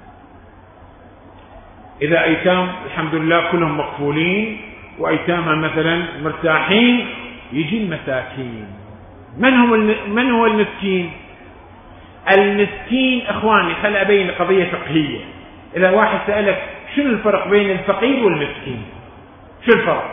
إذا أيتام الحمد لله كلهم مقفولين وأيتام مثلا مرتاحين، يجي المساكين. من هو من هو المسكين؟ المسكين إخواني، خل أبين قضية فقهية. إذا واحد سألك شنو الفرق بين الفقير والمسكين، شو الفرق؟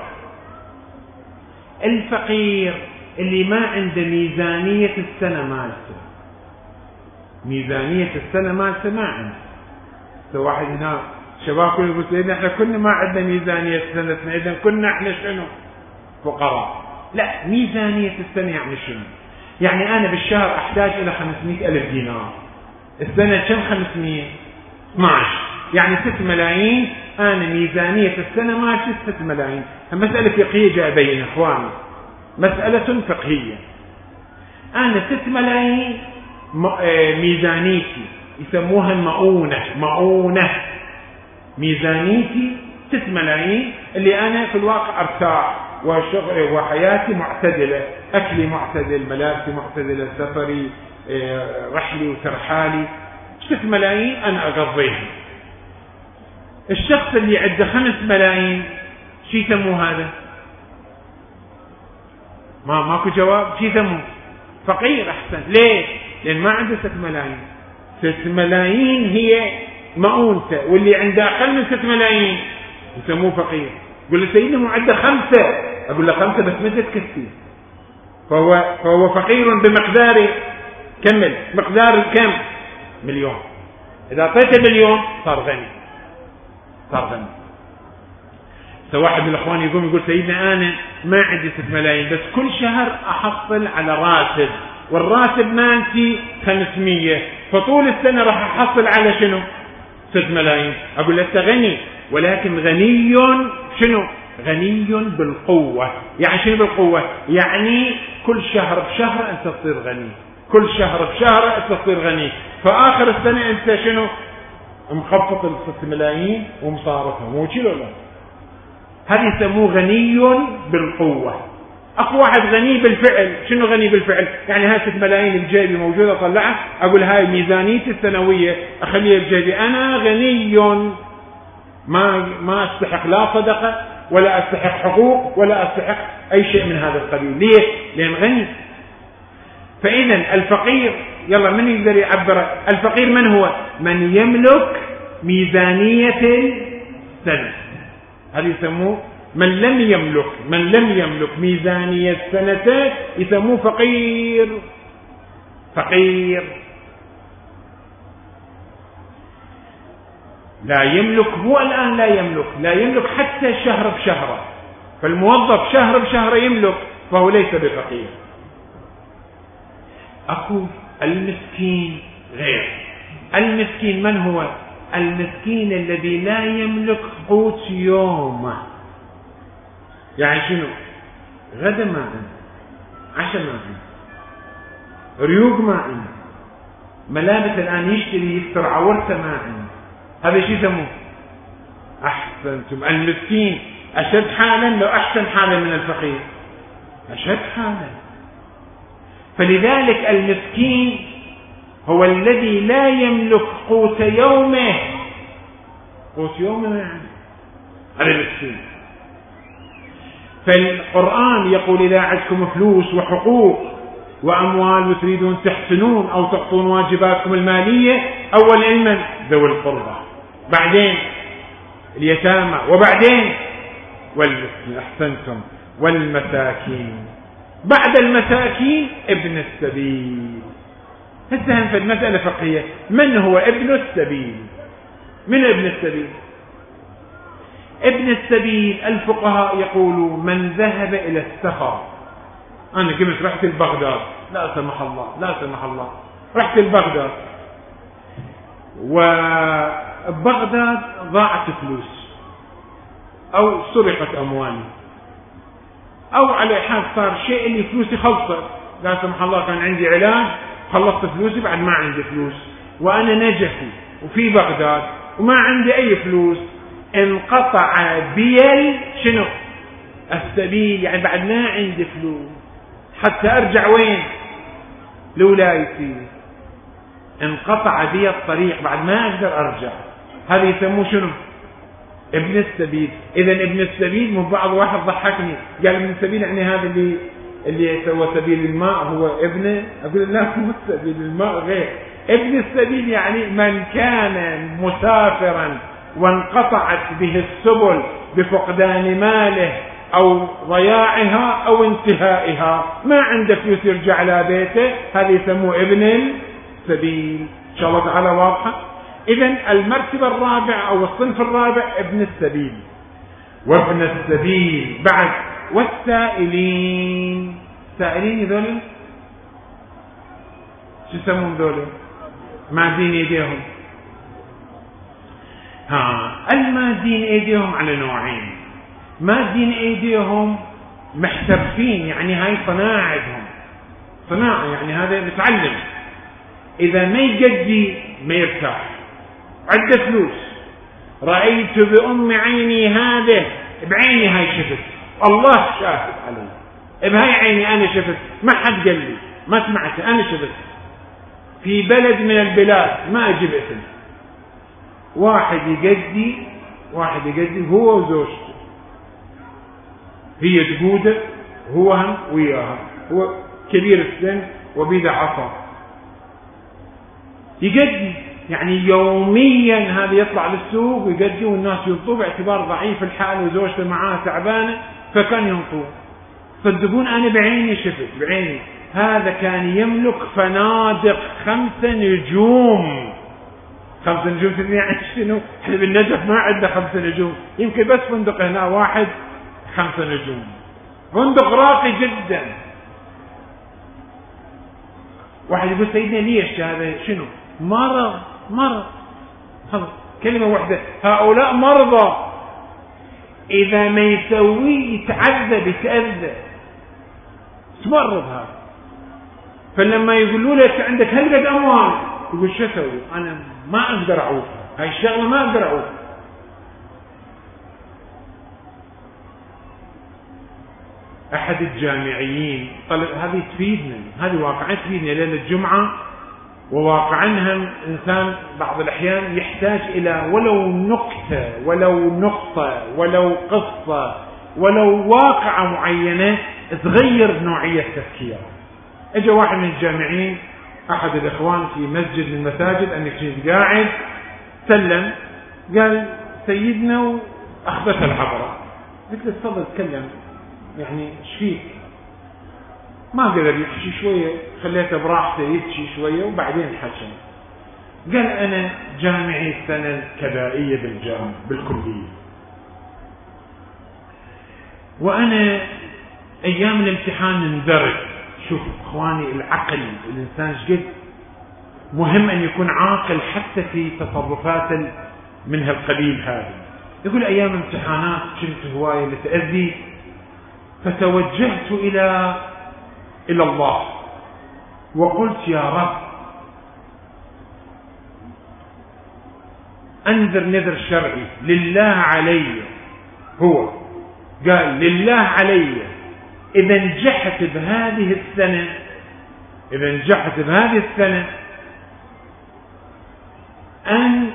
الفقير اللي ما عنده ميزانية السنة مالته، ميزانية السنة مالته ما عنده. واحد هنا شباب كل يقول سيدنا احنا كنا ما عندنا ميزانية سنتنا، إذا كنا احنا شنو؟ فقراء. لا، ميزانية السنة يعني شنو؟ يعني أنا بالشهر أحتاج إلى خمسمائة ألف دينار، السنة كم؟ خمسمائة، اثني عشر، يعني ست ملايين. أنا ميزانية السنة مالتي ست ملايين. مسألة فقهية جاء بين إخواني، مسألة فقهية. أنا ست ملايين ميزانيتي، يسموها مؤونة. مؤونة ميزانيتي ست ملايين، اللي أنا في الواقع أرتاح وشغلي وحياتي معتدلة، أكلي معتدل، ملابسي معتدلة، سفري، رحلي وترحالي، ست ملايين أنا أقضيها. الشخص اللي عنده خمس ملايين شي يسموه هذا؟ ما ماكو جواب. شي يسموه؟ فقير. أحسن. ليه؟ لأن ما عنده ست ملايين. ست ملايين هي مؤونته، واللي عنده أقل من ست ملايين يسموه فقير. يقول له سيدنا مو عنده خمسة، أقول له خمسة بس ما تكفي، فهو فهو فقير بمقدار، كمل، مقدار كم؟ مليون. إذا أعطيته مليون صار غني، صار غني. فواحد من الأخوان يقوم يقول سيدنا أنا ما عندي ست ملايين، بس كل شهر أحصل على راتب، والراتب مالتي خمسمية، فطول السنة راح أحصل على شنو؟ ست ملايين. أقول له أنت غني، ولكن غني شنو؟ غني بالقوة. يعني شنو بالقوة؟ يعني كل شهر بشهر أنت تصير غني، كل شهر بشهر أنت تصير غني، فآخر السنة أنت شنو؟ مخفض الست ملايين ومصارفها، مو شي ولا؟ هذا يسموه غني بالقوة. أكو واحد غني بالفعل. شنو غني بالفعل؟ يعني هاي ست ملايين بجيبي موجودة طلعها، أقول هاي ميزانيتي السنوية أخليها بجيبي، أنا غني، ما ما أستحق لا صدقة ولا أستحق حقوق ولا أستحق أي شيء من هذا القبيل. ليه؟ لأن غني. فإذا الفقير، يلا من يقدر يعبر؟ الفقير من هو؟ من يملك ميزانية السنة. هذا يسموه من لم يملك، من لم يملك ميزانية سنة يسموه فقير. فقير لا يملك، هو الآن لا يملك، لا يملك حتى شهر بشهر. فالموظف شهر بشهر يملك، فهو ليس بفقير. أكو المسكين غير. المسكين من هو؟ المسكين الذي لا يملك قوت يومه. يعني شنو؟ غدا ما عنده، عشاء ما عنده، ريوق ما عنده، ملابس الآن يشتري يستر عورته ما عنده. هذا شيء يسموه. أحسنتم. المسكين أشد حالا لو أحسن حالا من الفقير، أشد حالا. فلذلك المسكين هو الذي لا يملك قوت يومه. قوت يومه ما عنده، هذا المسكين. فالقرآن يقول إذا عندكم فلوس وحقوق وأموال وتريدون تحسنون أو تقضون واجباتكم المالية، أول علما ذوي القربى، بعدين اليتامى، وبعدين والمسكين. أحسنتم. والمساكين، بعد المساكين ابن السبيل. هسه في المسألة فقهية، من هو ابن السبيل؟ من ابن السبيل؟ ابن السبيل الفقهاء يقولوا من ذهب إلى السفر. أنا كنت رحت البغداد، لا سمح الله، لا سمح الله، رحت البغداد، وبغداد ضاعت فلوس أو سرقت أموالي، أو على حال صار شيء اللي فلوسي خلصت، لا سمح الله كان عندي علاج خلصت فلوسي بعد ما عندي فلوس، وأنا نجحي وفي بغداد وما عندي أي فلوس، انقطع بي شنو؟ السبيل. يعني بعد ما عندي فلوس حتى أرجع وين؟ لولايتي، انقطع بي الطريق، بعد ما أقدر أرجع. هذا يسموه شنو؟ ابن السبيل. إذا ابن السبيل، من بعض واحد ضحكني قال ابن السبيل يعني هذا اللي اللي سوى سبيل الماء هو ابنه. أقول لا، مو سبيل الماء غير. ابن السبيل يعني من كان مسافرا وانقطعت به السبل بفقدان ماله أو ضياعها أو انتهائها، ما عنده فلوس يرجع على بيته، هذا يسموه ابن السبيل. إن شاء الله تعالى واضحة. إذن المرتبة الرابعة أو الصنف الرابع ابن السبيل. وابن السبيل بعد والسائلين. السائلين ذول شو يسمون ذول؟ مادين ايديهم. ها المادين ايديهم على نوعين. مادين ايديهم محترفين، يعني هاي صناعتهم، صناعة، يعني هذا متعلم. إذا ما يقدي ما يرتاح، عنده فلوس، رأيت بأم عيني هذا، بعيني هاي شفت، الله شاهد علي، بهاي عيني أنا شفت، ما حد قال لي، ما سمعت، أنا شفت في بلد من البلاد، ما أجيب اسم. واحد يقدي، واحد يقدي هو وزوجته، هي تقوده، هو هم وياها، هو كبير السن وبيده عصا، يقدي يعني يوميا هذا يطلع للسوق ويقدي، والناس ينطوه باعتبار ضعيف الحال وزوجته معاه تعبانه فكان ينطوه. صدقون انا بعيني شفت، بعيني هذا كان يملك فنادق خمسة نجوم. خمسة نجوم تدري يعني شنو؟ احنا بالنجف ما عندنا خمسة نجوم، يمكن بس فندق هنا واحد خمسة نجوم، فندق راقي جدا. واحد يقول سيدنا ليش هذا شنو؟ مرض، مرض، خلاص كلمة واحدة، هؤلاء مرضى، إذا ما يسويه يتعذب يتأذى، تمرض هذا. فلما يقولوا لك عندك هلقد أموال، يقول شو أسوي؟ أنا ما أقدر أعوفها، هاي الشغلة ما أقدر أعوفها. أحد الجامعيين قال هذه تفيدنا، هذه واقعا تفيدنا ليلة الجمعة، وواقعا هم إنسان بعض الأحيان يحتاج إلى ولو نكتة، ولو نقطة، ولو قصة، ولو واقعة معينة تغير نوعية تفكيره. اجى واحد من الجامعين، أحد الإخوان في مسجد من المساجد، أني كنت قاعد سلم، قال سيدنا وأخذت العبرة. قلت له تفضل تكلم، يعني ايش فيك؟ ما قدر يحكي شوية، خليته براحته يبكي شوية وبعدين حكى. قال أنا جامعي السنة الكبائية بالجامعة بالكلية، وأنا أيام الامتحان اندرج. شوف إخواني العقل، الإنسان شقد مهم أن يكون عاقل حتى في تصرفات من هالقبيل هذا. يقول أيام امتحانات كنت هواية لتأذي، فتوجهت إلى إلى الله وقلت يا رب أنذر نذر شرعي لله علي. هو قال لله علي إذا نجحت بهذه السنة، إذا نجحت بهذه السنة أن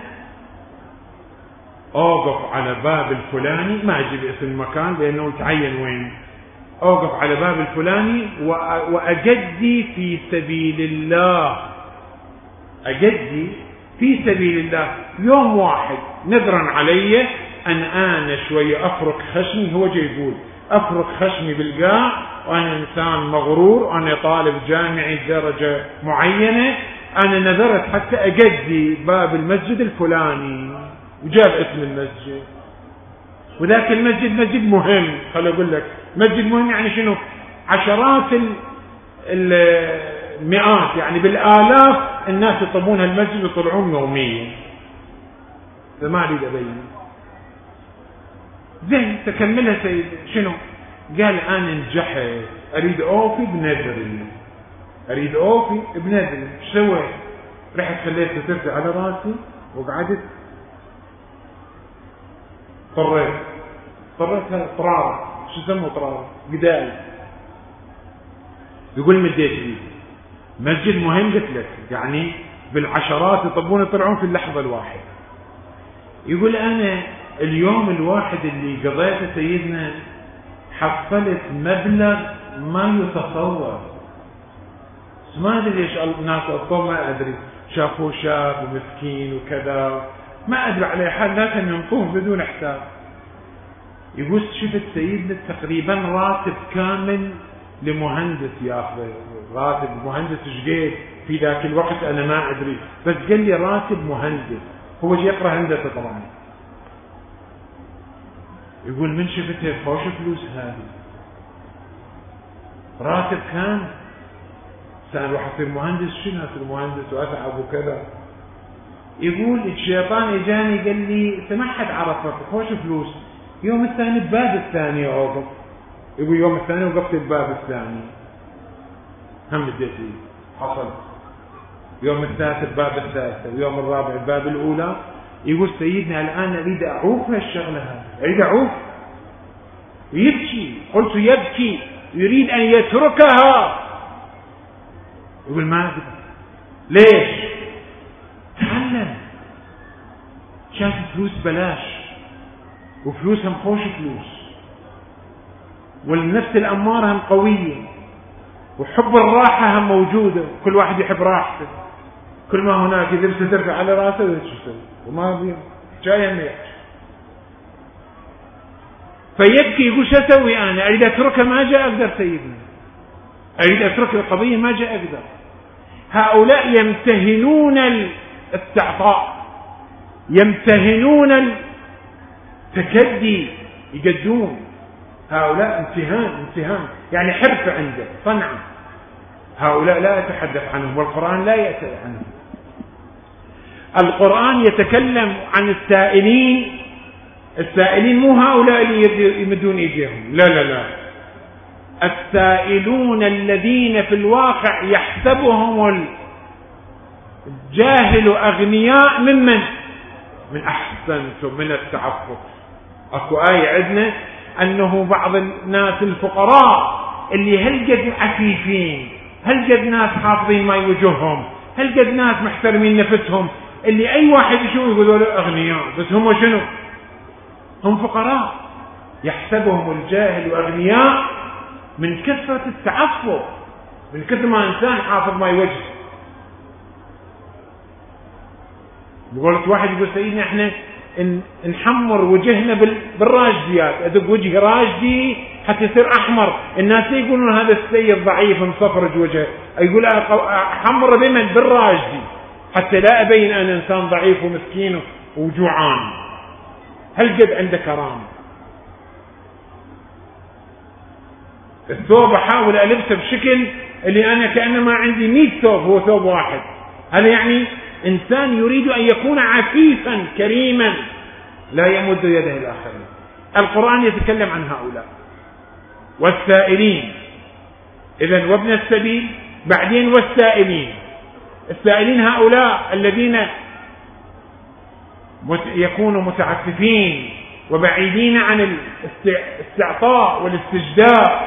أوقف على باب الفلاني، ما أجيب اسم المكان لأنه تعين وين، أوقف على باب الفلاني وأجدي في سبيل الله، أجدي في سبيل الله يوم واحد نذرا علي أن أنا شوية أفرك خشمي. هو جاي يقول أفرك خشمي بالقاع، وأنا إنسان مغرور، وأنا طالب جامعي درجة معينة، أنا نذرت حتى أجدي باب المسجد الفلاني، وجاب اسم المسجد، وذاك المسجد مسجد مهم. خلي أقول لك مسجد مهم يعني شنو؟ عشرات المئات يعني بالآلاف الناس يطلبون هالمسجد ويطلعون يوميا. فما أريد أبين. زين تكملها سيد شنو؟ قال أنا نجحت، أريد أوفي بنذري، أريد أوفي بنذري. شو سويت؟ رحت خليت سترتي على راسي وقعدت طريت طريتها طرارة. شو سموه طرارة؟ قدال. يقول مديت لي مسجد مهم، قلت لك يعني بالعشرات يطبون يطلعون في اللحظة الواحدة. يقول أنا اليوم الواحد اللي قضيته سيدنا حصلت مبلغ ما يتصور. ما أدري ليش الناس أصلا، ما أدري شافوه شاب ومسكين وكذا، ما أدري عليه حال لا كان ينطوه بدون حساب. يقول شفت سيدنا تقريبا راتب كامل لمهندس ياخذه، راتب مهندس شقيد في ذاك الوقت أنا ما أدري، بس قال لي راتب مهندس، هو يقرأ هندسة طبعا. يقول من شفتها خوش فلوس هذه، راتب كان سأل واحد يصير مهندس، شنو يصير مهندس وأتعب وكذا. يقول الشيطان اجاني قال لي انت ما حد عرفك خوش فلوس. يوم الثاني بباب الثاني اوقف. يقول يوم الثاني وقفت الباب الثاني هم بديت حصل. يوم الثالث الباب الثالث، ويوم الرابع الباب الاولى. يقول سيدنا الان اريد اعوف هالشغله هذه، اريد اعوف. يبكي، قلت يبكي يريد ان يتركها. يقول ما اقدر. ليش؟ تعلم، شاف فلوس بلاش، وفلوسهم خوش فلوس، والنفس الأمارة هم قوية، وحب الراحة هم موجودة، كل واحد يحب راحته. كل ما هناك إذا ترفع على راسه ويتشفل وما بيه جاي ما يحكي. فيبكي يقول شو أسوي أنا؟ أريد أتركها ما جاء أقدر سيدنا، أريد أترك القضية ما جاء أقدر. هؤلاء يمتهنون الاستعطاء، يمتهنون التكدي، يقدون. هؤلاء امتهان امتهان يعني حرفة عنده، صنعة. هؤلاء لا يتحدث عنهم، والقرآن لا يأتي عنهم. القرآن يتكلم عن السائلين. السائلين مو هؤلاء اللي يمدون ايديهم، لا لا لا، السائلون الذين في الواقع يحسبهم الجاهل أغنياء ممن من أحسنتم من التعفف. أكو آية عندنا أنه بعض الناس الفقراء اللي هل قد عفيفين، هل قد ناس حافظين ما يوجههم، هل قد ناس محترمين نفسهم، اللي أي واحد يشوف يقولوا له أغنياء، بس هم شنو؟ هم فقراء. يحسبهم الجاهل أغنياء من كثرة التعفف، من كثر ما إنسان حافظ ما يوجه. قلت واحد يقول سيدنا احنا نحمر وجهنا بالراجديات، ادق وجه راجدي حتى يصير احمر، الناس يقولون هذا السيد ضعيف مصفرج وجهه، يقول احمر بمن؟ بالراجدي، حتى لا ابين انا انسان ضعيف ومسكين وجوعان. هل قد عنده كرامه؟ الثوب احاول البسه بشكل اللي انا كانما عندي مئة ثوب، هو ثوب واحد. هذا يعني إنسان يريد أن يكون عفيفا كريما لا يمد يده الآخرين. القرآن يتكلم عن هؤلاء والسائلين. إذن وابن السبيل، بعدين والسائلين. السائلين هؤلاء الذين يكونوا متعففين وبعيدين عن الاستعطاء والاستجداء،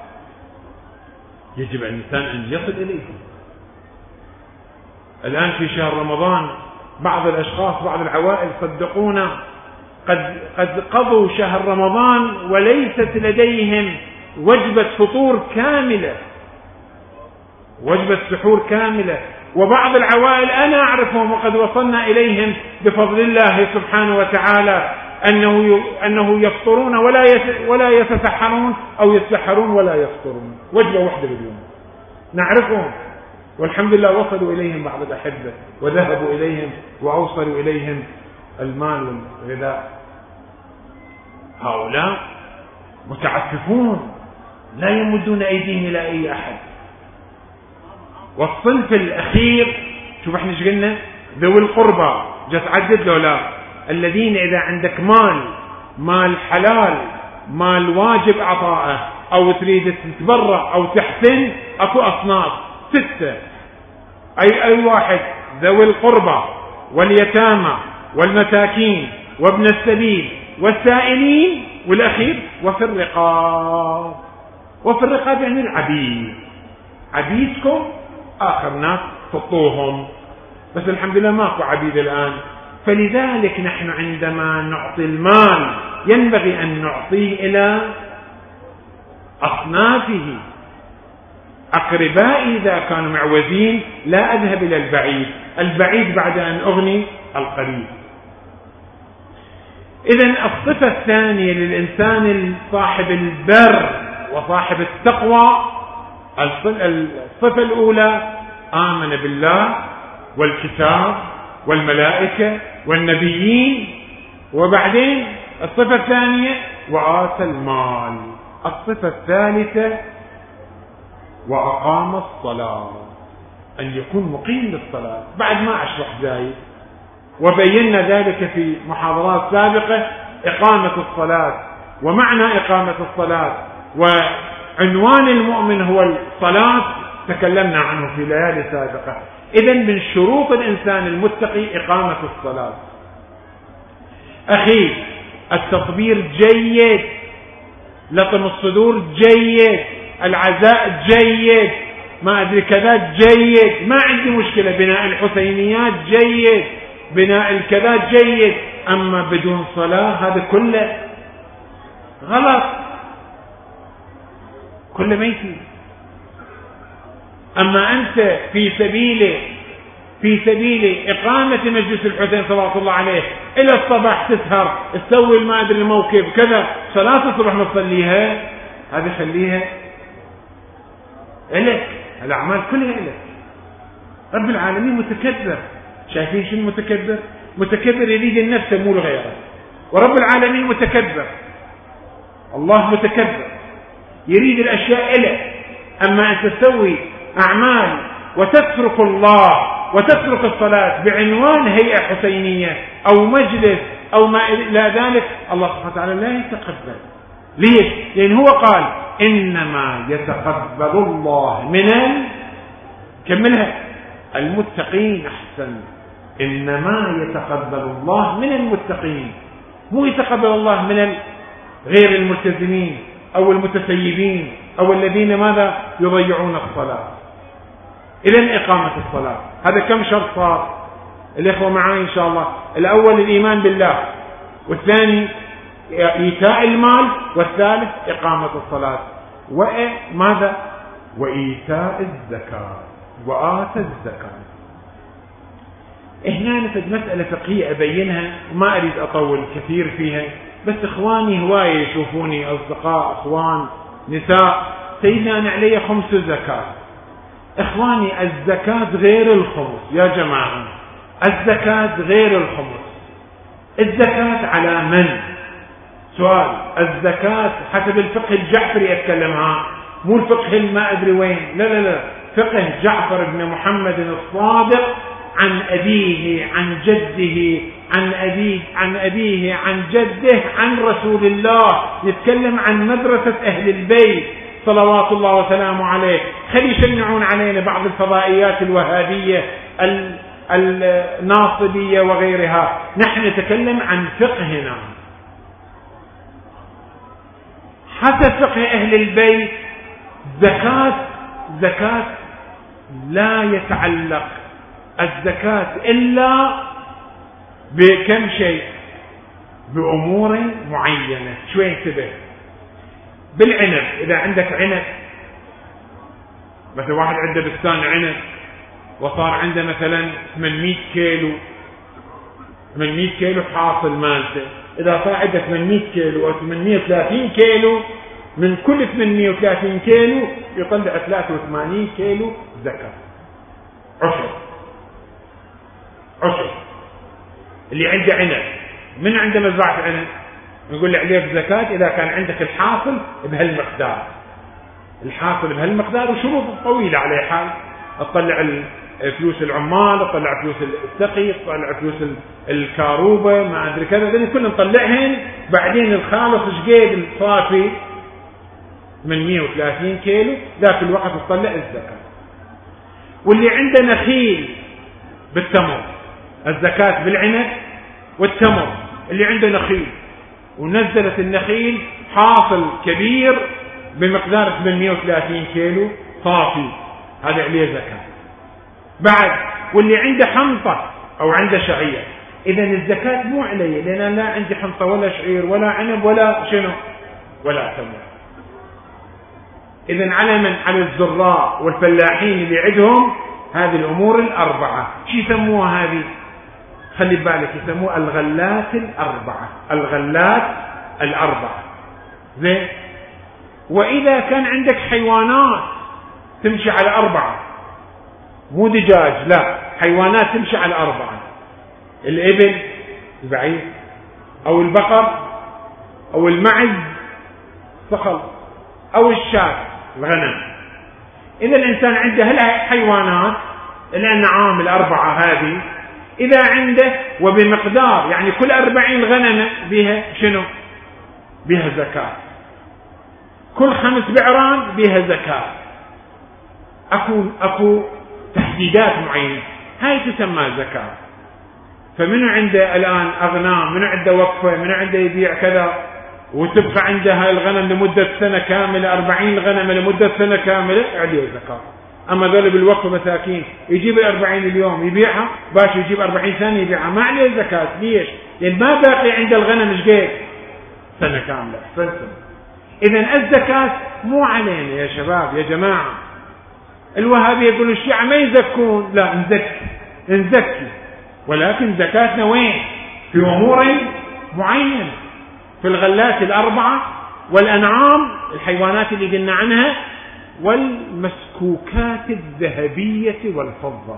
يجب الإنسان أن يصل إليهم. الآن في شهر رمضان بعض الأشخاص بعض العوائل صدقونا قد قد قضوا شهر رمضان وليست لديهم وجبة فطور كاملة، وجبة سحور كاملة. وبعض العوائل أنا أعرفهم وقد وصلنا إليهم بفضل الله سبحانه وتعالى أنه أنه يفطرون ولا ولا يتسحرون أو يتسحرون ولا يفطرون، وجبة واحدة باليوم نعرفهم، والحمد لله وصلوا إليهم بعض الأحبة وذهبوا إليهم وأوصلوا إليهم المال والغذاء. هؤلاء متعففون لا يمدون أيديهم إلى أي أحد. والصنف الأخير شوف احنا ايش قلنا؟ ذوي القربى، جت عدد له لا، الذين إذا عندك مال مال حلال مال واجب أعطائه أو تريد تتبرع أو تحسن، أكو أصناف ستة. أي أي واحد، ذوي القربى واليتامى والمساكين وابن السبيل والسائلين، والأخير وفي الرقاب. وفي الرقاب يعني العبيد، عبيدكم آخر ناس فطوهم، بس الحمد لله ماكو عبيد الآن. فلذلك نحن عندما نعطي المال ينبغي أن نعطيه إلى أصنافه. أقربائي إذا كانوا معوزين لا أذهب إلى البعيد، البعيد بعد أن أغني القريب. إذن الصفة الثانية للإنسان صاحب البر وصاحب التقوى، الصفة الأولى آمن بالله والكتاب والملائكة والنبيين، وبعدين الصفة الثانية وآتى المال. الصفة الثالثة وأقام الصلاة، أن يكون مقيم للصلاة. بعد ما أشرح ذلك وبينا ذلك في محاضرات سابقة، إقامة الصلاة ومعنى إقامة الصلاة وعنوان المؤمن هو الصلاة، تكلمنا عنه في ليالي سابقة. إذن من شروط الإنسان المتقي إقامة الصلاة. أخي التصبير جيد، لطم الصدور جيد، العزاء جيد، ما أدري كذا جيد، ما عندي مشكلة، بناء الحسينيات جيد، بناء الكذا جيد، أما بدون صلاة هذا كله غلط، كله ميتي. أما أنت في سبيل في سبيل إقامة مجلس الحسين صلى الله عليه إلى الصباح تسهر تسوي ما أدري الموكب كذا، صلاة الصبح ما تصليها، هذه خليها إلك، الأعمال كلها إلك. رب العالمين متكبر، شايفين شنو متكبر؟ متكبر يريد النفس مو لغيره، ورب العالمين متكبر، الله متكبر يريد الأشياء إلك. أما أن تسوي أعمال وتترك الله وتترك الصلاة بعنوان هيئة حسينية أو مجلس أو ما إلى ذلك، الله سبحانه وتعالى لا يتقبل. ليش؟ لأن هو قال إنما يتقبل الله من ال... كملها المتقين. أحسن، إنما يتقبل الله من المتقين، مو يتقبل الله من غير الملتزمين أو المتسيبين أو الذين ماذا يضيعون الصلاة. إذن إقامة الصلاة هذا كم شرط صار؟ الإخوة معاي إن شاء الله. الأول الإيمان بالله، والثاني إيتاء المال، والثالث إقامة الصلاة، وماذا؟ وإيتاء الزكاة، وآتى الزكاة. هنا نفد مسألة فقهية أبينها وما أريد أطول كثير فيها، بس إخواني هواية يشوفوني، أصدقاء أخوان نساء، سيدنا أنا علي خمس زكاة. إخواني الزكاة غير الخمس يا جماعة، الزكاة غير الخمس. الزكاة على من؟ سؤال. الزكاة حسب الفقه الجعفري أتكلمها، مو الفقه ما أدري وين، لا لا لا، فقه جعفر بن محمد الصادق عن أبيه عن جده عن أبيه عن أبيه عن جده عن رسول الله، يتكلم عن مدرسة أهل البيت صلوات الله وسلامه عليه. خلي يشنعون علينا بعض الفضائيات الوهابية الناصبية وغيرها، نحن نتكلم عن فقهنا حسب فقه أهل البيت. زكاة زكاة لا يتعلق الزكاة إلا بكم شيء، بأمور معينة. شوي انتبه. بالعنب، إذا عندك عنب، مثل واحد عنده بستان عنب وصار عنده مثلا ثمانمئة كيلو ثمانمئة كيلو حاصل مالته، إذا صار عنده ثمانمئة كيلو أو ثمانمئة وثلاثين كيلو، من كل ثمانمئة وثلاثين كيلو يطلع ثلاثة وثمانين كيلو زكاة، عشر عشر. اللي عنده عنب، من عنده مزرعة عنب، نقول له عليك زكاة إذا كان عندك الحاصل بهالمقدار، الحاصل بهالمقدار، وشروط طويلة على حال، تطلع فلوس العمال، تطلع فلوس السقي، تطلع فلوس الكاروبة، ما أدري كذا، ذي كلنا نطلعهن. بعدين الخالص شقيد الصافي ثمانمئة وثلاثين كيلو، ذاك الوقت تطلع الزكاة. واللي عنده نخيل بالتمر، الزكاة بالعنب والتمر. اللي عنده نخيل ونزلت النخيل حاصل كبير بمقدار ثمانمئة وثلاثين كيلو صافي، هذا عليه زكاة. بعد واللي عنده حنطة أو عنده شعير، إذا الزكاة مو عليه، لأن أنا لا عندي حنطة ولا شعير ولا عنب ولا شنو ولا تمر. إذا على من؟ على الزراع والفلاحين اللي عندهم هذه الأمور الأربعة. شو يسموها هذه؟ خلي بالك، يسموها الغلات الأربعة، الغلات الأربعة. زين. وإذا كان عندك حيوانات تمشي على أربعة، مو دجاج، لا، حيوانات تمشي على أربعة: الإبل، البعير، أو البقر، أو المعز، صخل، أو الشاة، الغنم. إذا الإنسان عنده هالحيوانات الأنعام الأربعة هذه، إذا عنده وبمقدار، يعني كل أربعين غنمة بها شنو؟ بها زكاة. كل خمس بعران بها زكاة. أكو أكو تحديدات معينة، هاي تسمى زكاة. فمنو عنده الآن أغنام، منو عنده وقفة، منو عنده يبيع كذا وتبقى عنده هاي الغنم لمدة سنة كاملة، أربعين غنم لمدة سنة كاملة، عليه زكاة. أما ذول بالوقفة مساكين يجيب الأربعين اليوم يبيعها، باش يجيب أربعين سنة يبيعها، ما عليه زكاة. ليش؟ لأن ما باقي عند الغنم ايش قد؟ سنة كاملة، سنة. إذن الزكاة مو علينا يا شباب يا جماعة. الوهابية يقولوا الشيعة ما يزكون، لا، نزكي نزكي، ولكن زكاتنا وين؟ في أمور معينة، في الغلات الأربعة، والأنعام، الحيوانات اللي قلنا عنها، والمسكوكات الذهبية والفضة.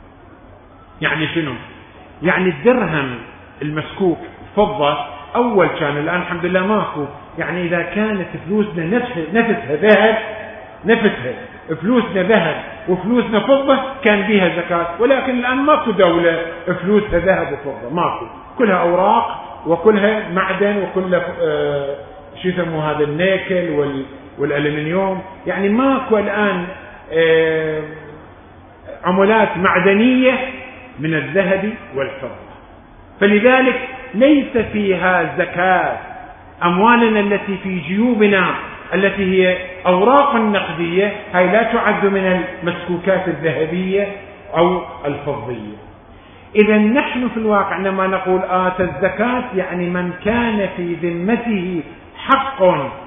يعني شنو؟ يعني الدرهم المسكوك فضة أول كان، الآن الحمد لله ماكو. يعني إذا كانت فلوسنا نفسها نفسها ذهب، نفسها فلوسنا ذهب وفلوسنا فضة، كان بيها زكاة. ولكن الآن ماكو دولة فلوسها ذهب وفضة، ماكو، كلها أوراق وكلها معدن وكلها آه شو يسموه هذا النيكل وال والألمنيوم. يعني ماكو الآن آه عملات معدنية من الذهب والفضة. فلذلك ليس فيها زكاة. أموالنا التي في جيوبنا التي هي أوراق نقدية، هاي لا تعد من المسكوكات الذهبية أو الفضية. إذا نحن في الواقع عندما نقول آتى الزكاة، يعني من كان في ذمته حق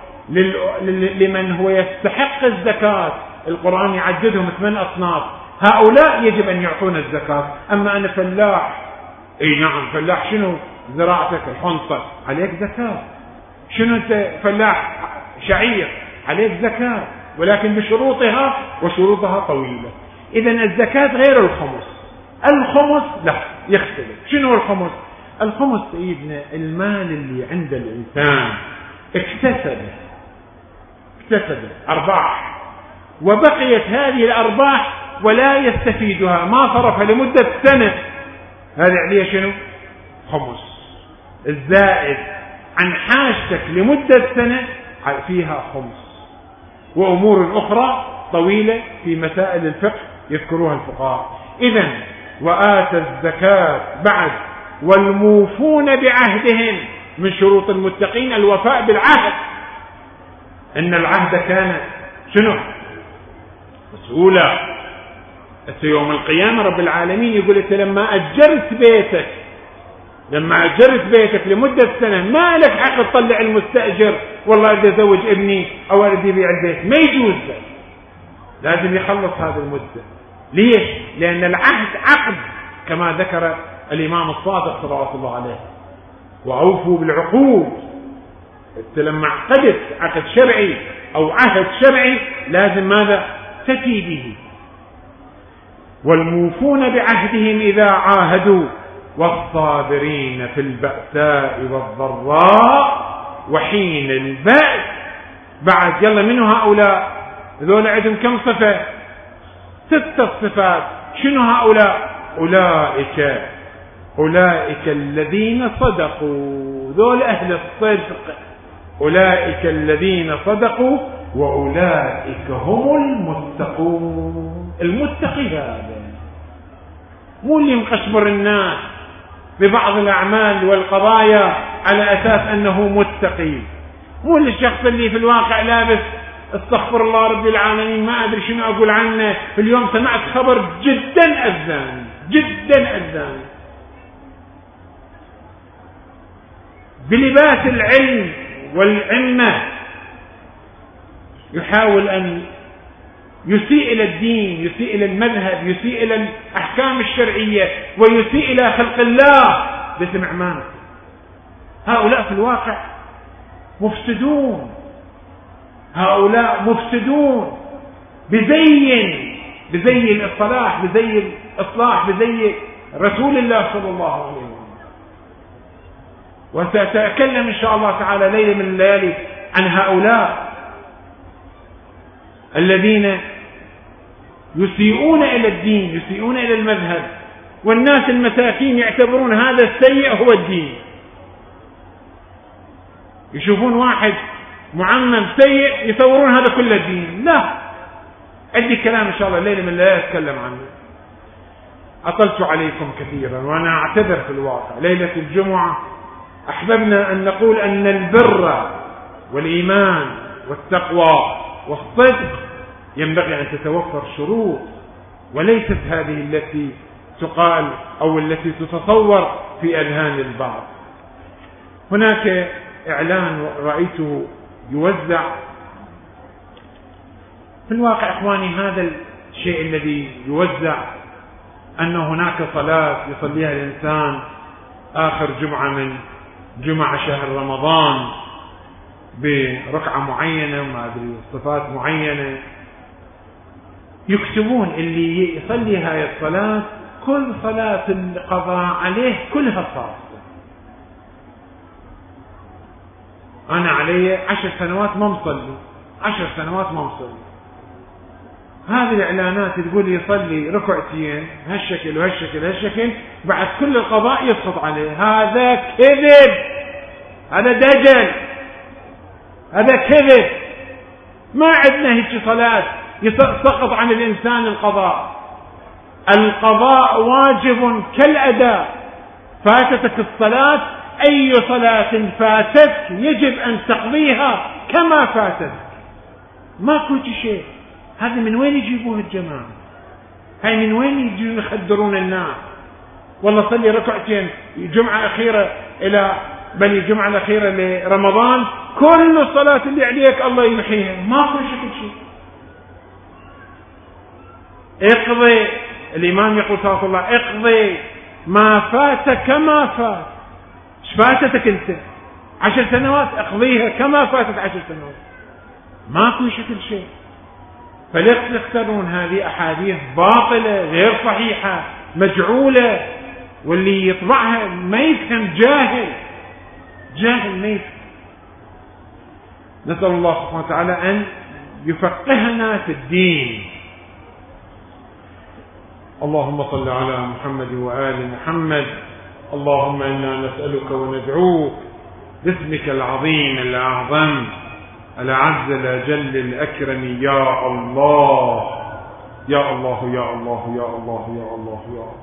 لمن هو يستحق الزكاة. القرآن يعددهم ثمان أصناف، هؤلاء يجب أن يعطون الزكاة. أما أنا فلاح، أي نعم فلاح، شنو زراعتك؟ الحنطة، عليك زكاة. شنو أنت فلاح شعير، عليك زكاة، ولكن بشروطها، وشروطها طويلة. إذا الزكاة غير الخمس. الخمس لا، يختلف. شنو الخمس؟ الخمس سيدنا المال اللي عند الإنسان اكتسبه اكتسبه أرباح، وبقيت هذه الأرباح ولا يستفيدها، ما صرفها لمدة سنة، هذا عليه شنو؟ خمس. الزائد عن حاجتك لمدة سنة فيها خمس. وأمور أخرى طويلة في مسائل الفقه يذكروها الفقهاء. إذن وآتى الزكاة بعد والموفون بعهدهم، من شروط المتقين الوفاء بالعهد. إن العهد كان شنو؟ مسؤولا. يوم القيامة رب العالمين يقول أنت لما أجرت بيتك لما أجرت بيتك لمدة سنة، ما لك حق تطلع المستأجر والله أريد أزوج ابني أو أريد يبيع البيت، ما يجوز له، لازم يخلص هذه المدة. ليش؟ لأن العهد عقد كما ذكر الإمام الصادق صلى الله عليه، وأوفوا بالعقود. أنت لما عقدت عقد شرعي أو عهد شرعي لازم ماذا؟ تفي به. والموفون بعهدهم إذا عاهدوا والصابرين في البأساء والضراء وحين البأس. بعد يلا منه هؤلاء؟ ذول عندهم كم صفة؟ ستة صفات. شنو هؤلاء؟ أولئك أولئك الذين صدقوا، ذول أهل الصدق، أولئك الذين صدقوا وأولئك هم المتقون. المتقي هذا مو اللي مقشمر الناس ببعض الأعمال والقضايا على أساس أنه متقي، مو الشخص اللي في الواقع لابس استغفر الله رب العالمين ما أدري شنو أقول عنه. في اليوم سمعت خبر جدا أذان جدا أذان بلباس العلم والعمة يحاول أن يسيء إلى الدين، يسيء إلى المذهب، يسيء إلى الأحكام الشرعية، ويسيء إلى خلق الله باسم عمان. هؤلاء في الواقع مفسدون، هؤلاء مفسدون بزين بزي الصلاح، بزي الإصلاح، بزي رسول الله صلى الله عليه وسلم. وسأتكلم إن شاء الله تعالى ليلة من الليالي عن هؤلاء الذين يسيئون إلى الدين، يسيئون إلى المذهب، والناس المساكين يعتبرون هذا السيء هو الدين. يشوفون واحد معمم سيء يصورون هذا كل الدين. لا، عندي كلام إن شاء الله ليلة من الليالي أتكلم عنه. أطلت عليكم كثيرا وأنا أعتذر في الواقع. ليلة الجمعة أحببنا أن نقول أن البر والإيمان والتقوى والصدق ينبغي أن تتوفر شروط، وليست هذه التي تقال أو التي تتصور في أذهان البعض. هناك إعلان رأيته يوزع في الواقع إخواني، هذا الشيء الذي يوزع أن هناك صلاة يصليها الإنسان آخر جمعة من جمعة شهر رمضان بركعة معينة وما أدري صفات معينة. يكتبون اللي يصلي هاي الصلاة كل صلاة القضاء عليه كلها صارت. أنا علي عشر سنوات ما مصلي، عشر سنوات ما مصلي. هذه الإعلانات تقول يصلي ركعتين هالشكل وهالشكل هالشكل بعد كل القضاء يسقط عليه. هذا كذب، هذا دجل، هذا كذب. ما عندنا هيك صلاة يسقط عن الإنسان القضاء. القضاء واجب كالأداء. فاتتك الصلاة، أي صلاة فاتتك يجب أن تقضيها كما فاتتك، ما كنت شيء. هذا من وين يجيبوه الجماعة؟ هاي من وين يجوا يخدرون الناس؟ والله صلي ركعتين جمعة أخيرة إلى بل الجمعة الأخيرة لرمضان كل الصلاة اللي عليك الله يمحيها، ما كل شكل شيء. اقضي، الإمام يقول صلى الله عليه وسلم اقضي ما فات كما فات. ايش فاتتك انت؟ عشر سنوات اقضيها كما فاتت عشر سنوات، ماكو شكل شيء. فليش تختارون هذه أحاديث باطلة غير صحيحة مجعولة، واللي يطبعها ما يفهم، جاهل جاهل ما يفهم. نسأل الله سبحانه وتعالى أن يفقهنا في الدين. اللهم صل على محمد وآل محمد. اللهم إنا نسألك وندعوك باسمك العظيم الأعظم الأعز الأجل الأكرم يا الله يا الله يا الله يا الله يا الله يا الله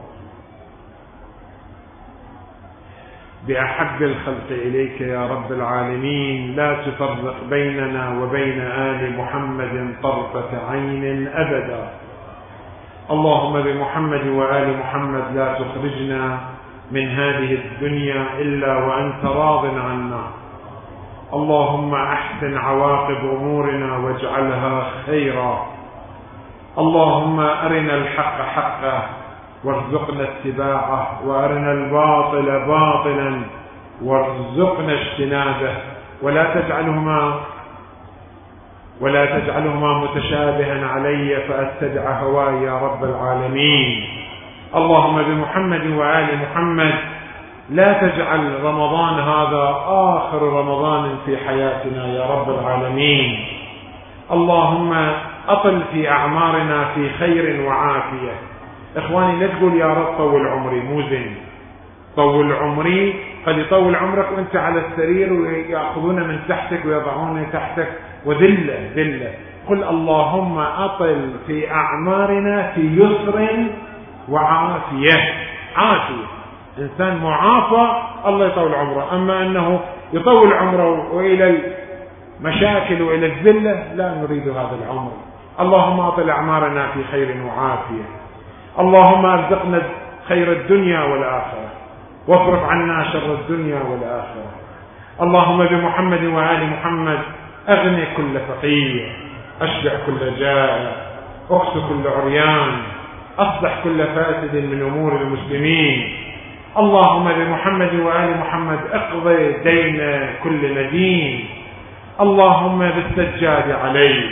بأحب الخلق إليك يا رب العالمين. لا تفرق بيننا وبين آل محمد طرفة عين أبدا. اللهم بمحمد وآل محمد لا تخرجنا من هذه الدنيا إلا وأنت راض عنا. اللهم أحسن عواقب أمورنا واجعلها خيرا. اللهم أرنا الحق حقا وارزقنا اتباعه، وأرنا الباطل باطلا وارزقنا اجتنابه، ولا تجعلهما ولا تجعلهما متشابها علي فأتبع هواي يا رب العالمين. اللهم بمحمد وآل محمد لا تجعل رمضان هذا آخر رمضان في حياتنا يا رب العالمين. اللهم أطل في أعمارنا في خير وعافية. إخواني لا تقول يا رب طول عمري، مو زين. طول عمري قد يطول عمرك وانت على السرير ويأخذون من تحتك ويضعون تحتك وذلة ذلة. قل اللهم أطل في أعمارنا في يسر وعافية. عافية، إنسان معافى الله يطول عمره. أما أنه يطول عمره وإلى المشاكل وإلى الذلة لا نريد هذا العمر. اللهم أطل أعمارنا في خير وعافية. اللهم ارزقنا خير الدنيا والآخرة واصرف عنا شر الدنيا والآخرة. اللهم بمحمد وآل محمد أغني كل فقير، أشبع كل جائع، أخس كل عريان، أصلح كل فاسد من أمور المسلمين. اللهم بمحمد وآل محمد اقضي دين كل مدين. اللهم بالسجاد عليك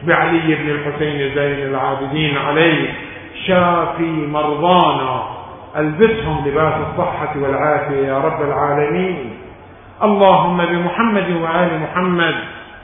بعلي بن الحسين زين العابدين عليه. شافي مرضانا، ألبسهم لباس الصحة والعافية يا رب العالمين. اللهم بمحمد وآل محمد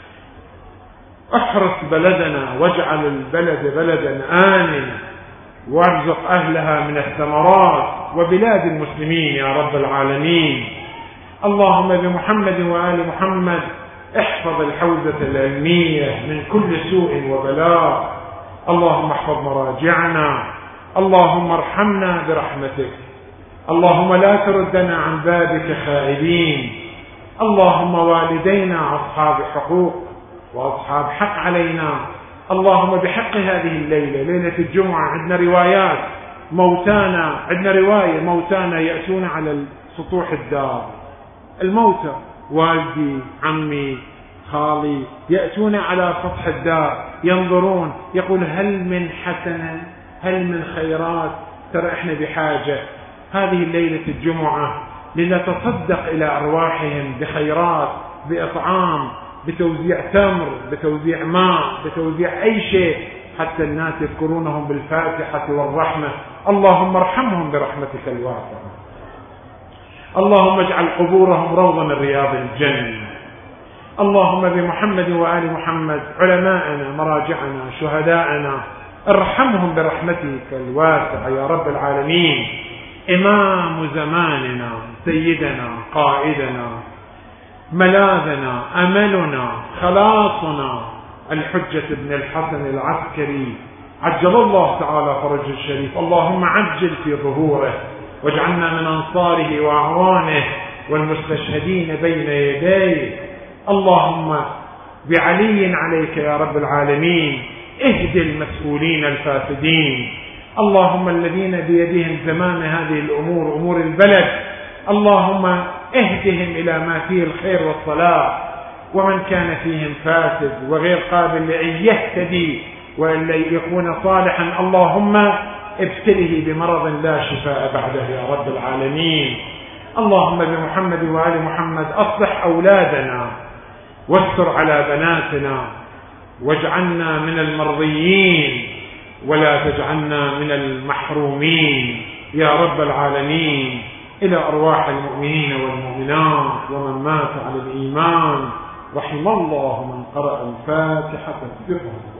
احرس بلدنا واجعل البلد بلدا آمنا، وارزق أهلها من الثمرات، وبلاد المسلمين يا رب العالمين. اللهم بمحمد وآل محمد احفظ الحوزة العلمية من كل سوء وبلاء. اللهم احفظ مراجعنا، اللهم ارحمنا برحمتك، اللهم لا تردنا عن بابك خائبين. اللهم والدينا أصحاب حقوق وأصحاب حق علينا. اللهم بحق هذه الليلة، ليلة الجمعة، عندنا روايات موتانا، عندنا رواية موتانا يأتون على سطوح الدار، الموتى والدي عمي خالي يأتون على سطح الدار ينظرون، يقول هل من حسنة، هل من خيرات، ترى احنا بحاجة هذه الليلة الجمعة لنتصدق إلى أرواحهم بخيرات، بإطعام، بتوزيع تمر، بتوزيع ماء، بتوزيع أي شيء، حتى الناس يذكرونهم بالفاتحة والرحمة. اللهم ارحمهم برحمتك الواسعة. اللهم اجعل قبورهم روضة من رياض الجنة. اللهم بمحمد وآل محمد علماءنا، مراجعنا، شهداءنا، ارحمهم برحمتك الواسعة يا رب العالمين. إمام زماننا، سيدنا، قائدنا، ملاذنا، أملنا، خلاصنا، الحجة بن الحسن العسكري عجل الله تعالى فرجه الشريف. اللهم عجل في ظهوره، واجعلنا من أنصاره وأعوانه والمستشهدين بين يديه. اللهم بعلي عليك يا رب العالمين اهد المسؤولين الفاسدين، اللهم الذين بيدهم زمام هذه الأمور، أمور البلد، اللهم اهدهم إلى ما فيه الخير والصلاح، ومن كان فيهم فاسد وغير قابل لأن يهتدي وأن يكون صالحا اللهم ابتله بمرض لا شفاء بعده يا رب العالمين. اللهم بمحمد وآل محمد أصلح أولادنا واستر على بناتنا، واجعلنا من المرضيين ولا تجعلنا من المحرومين يا رب العالمين. إلى أرواح المؤمنين والمؤمنات ومن مات على الإيمان، رحم الله من قرأ الفاتحة بسرهم.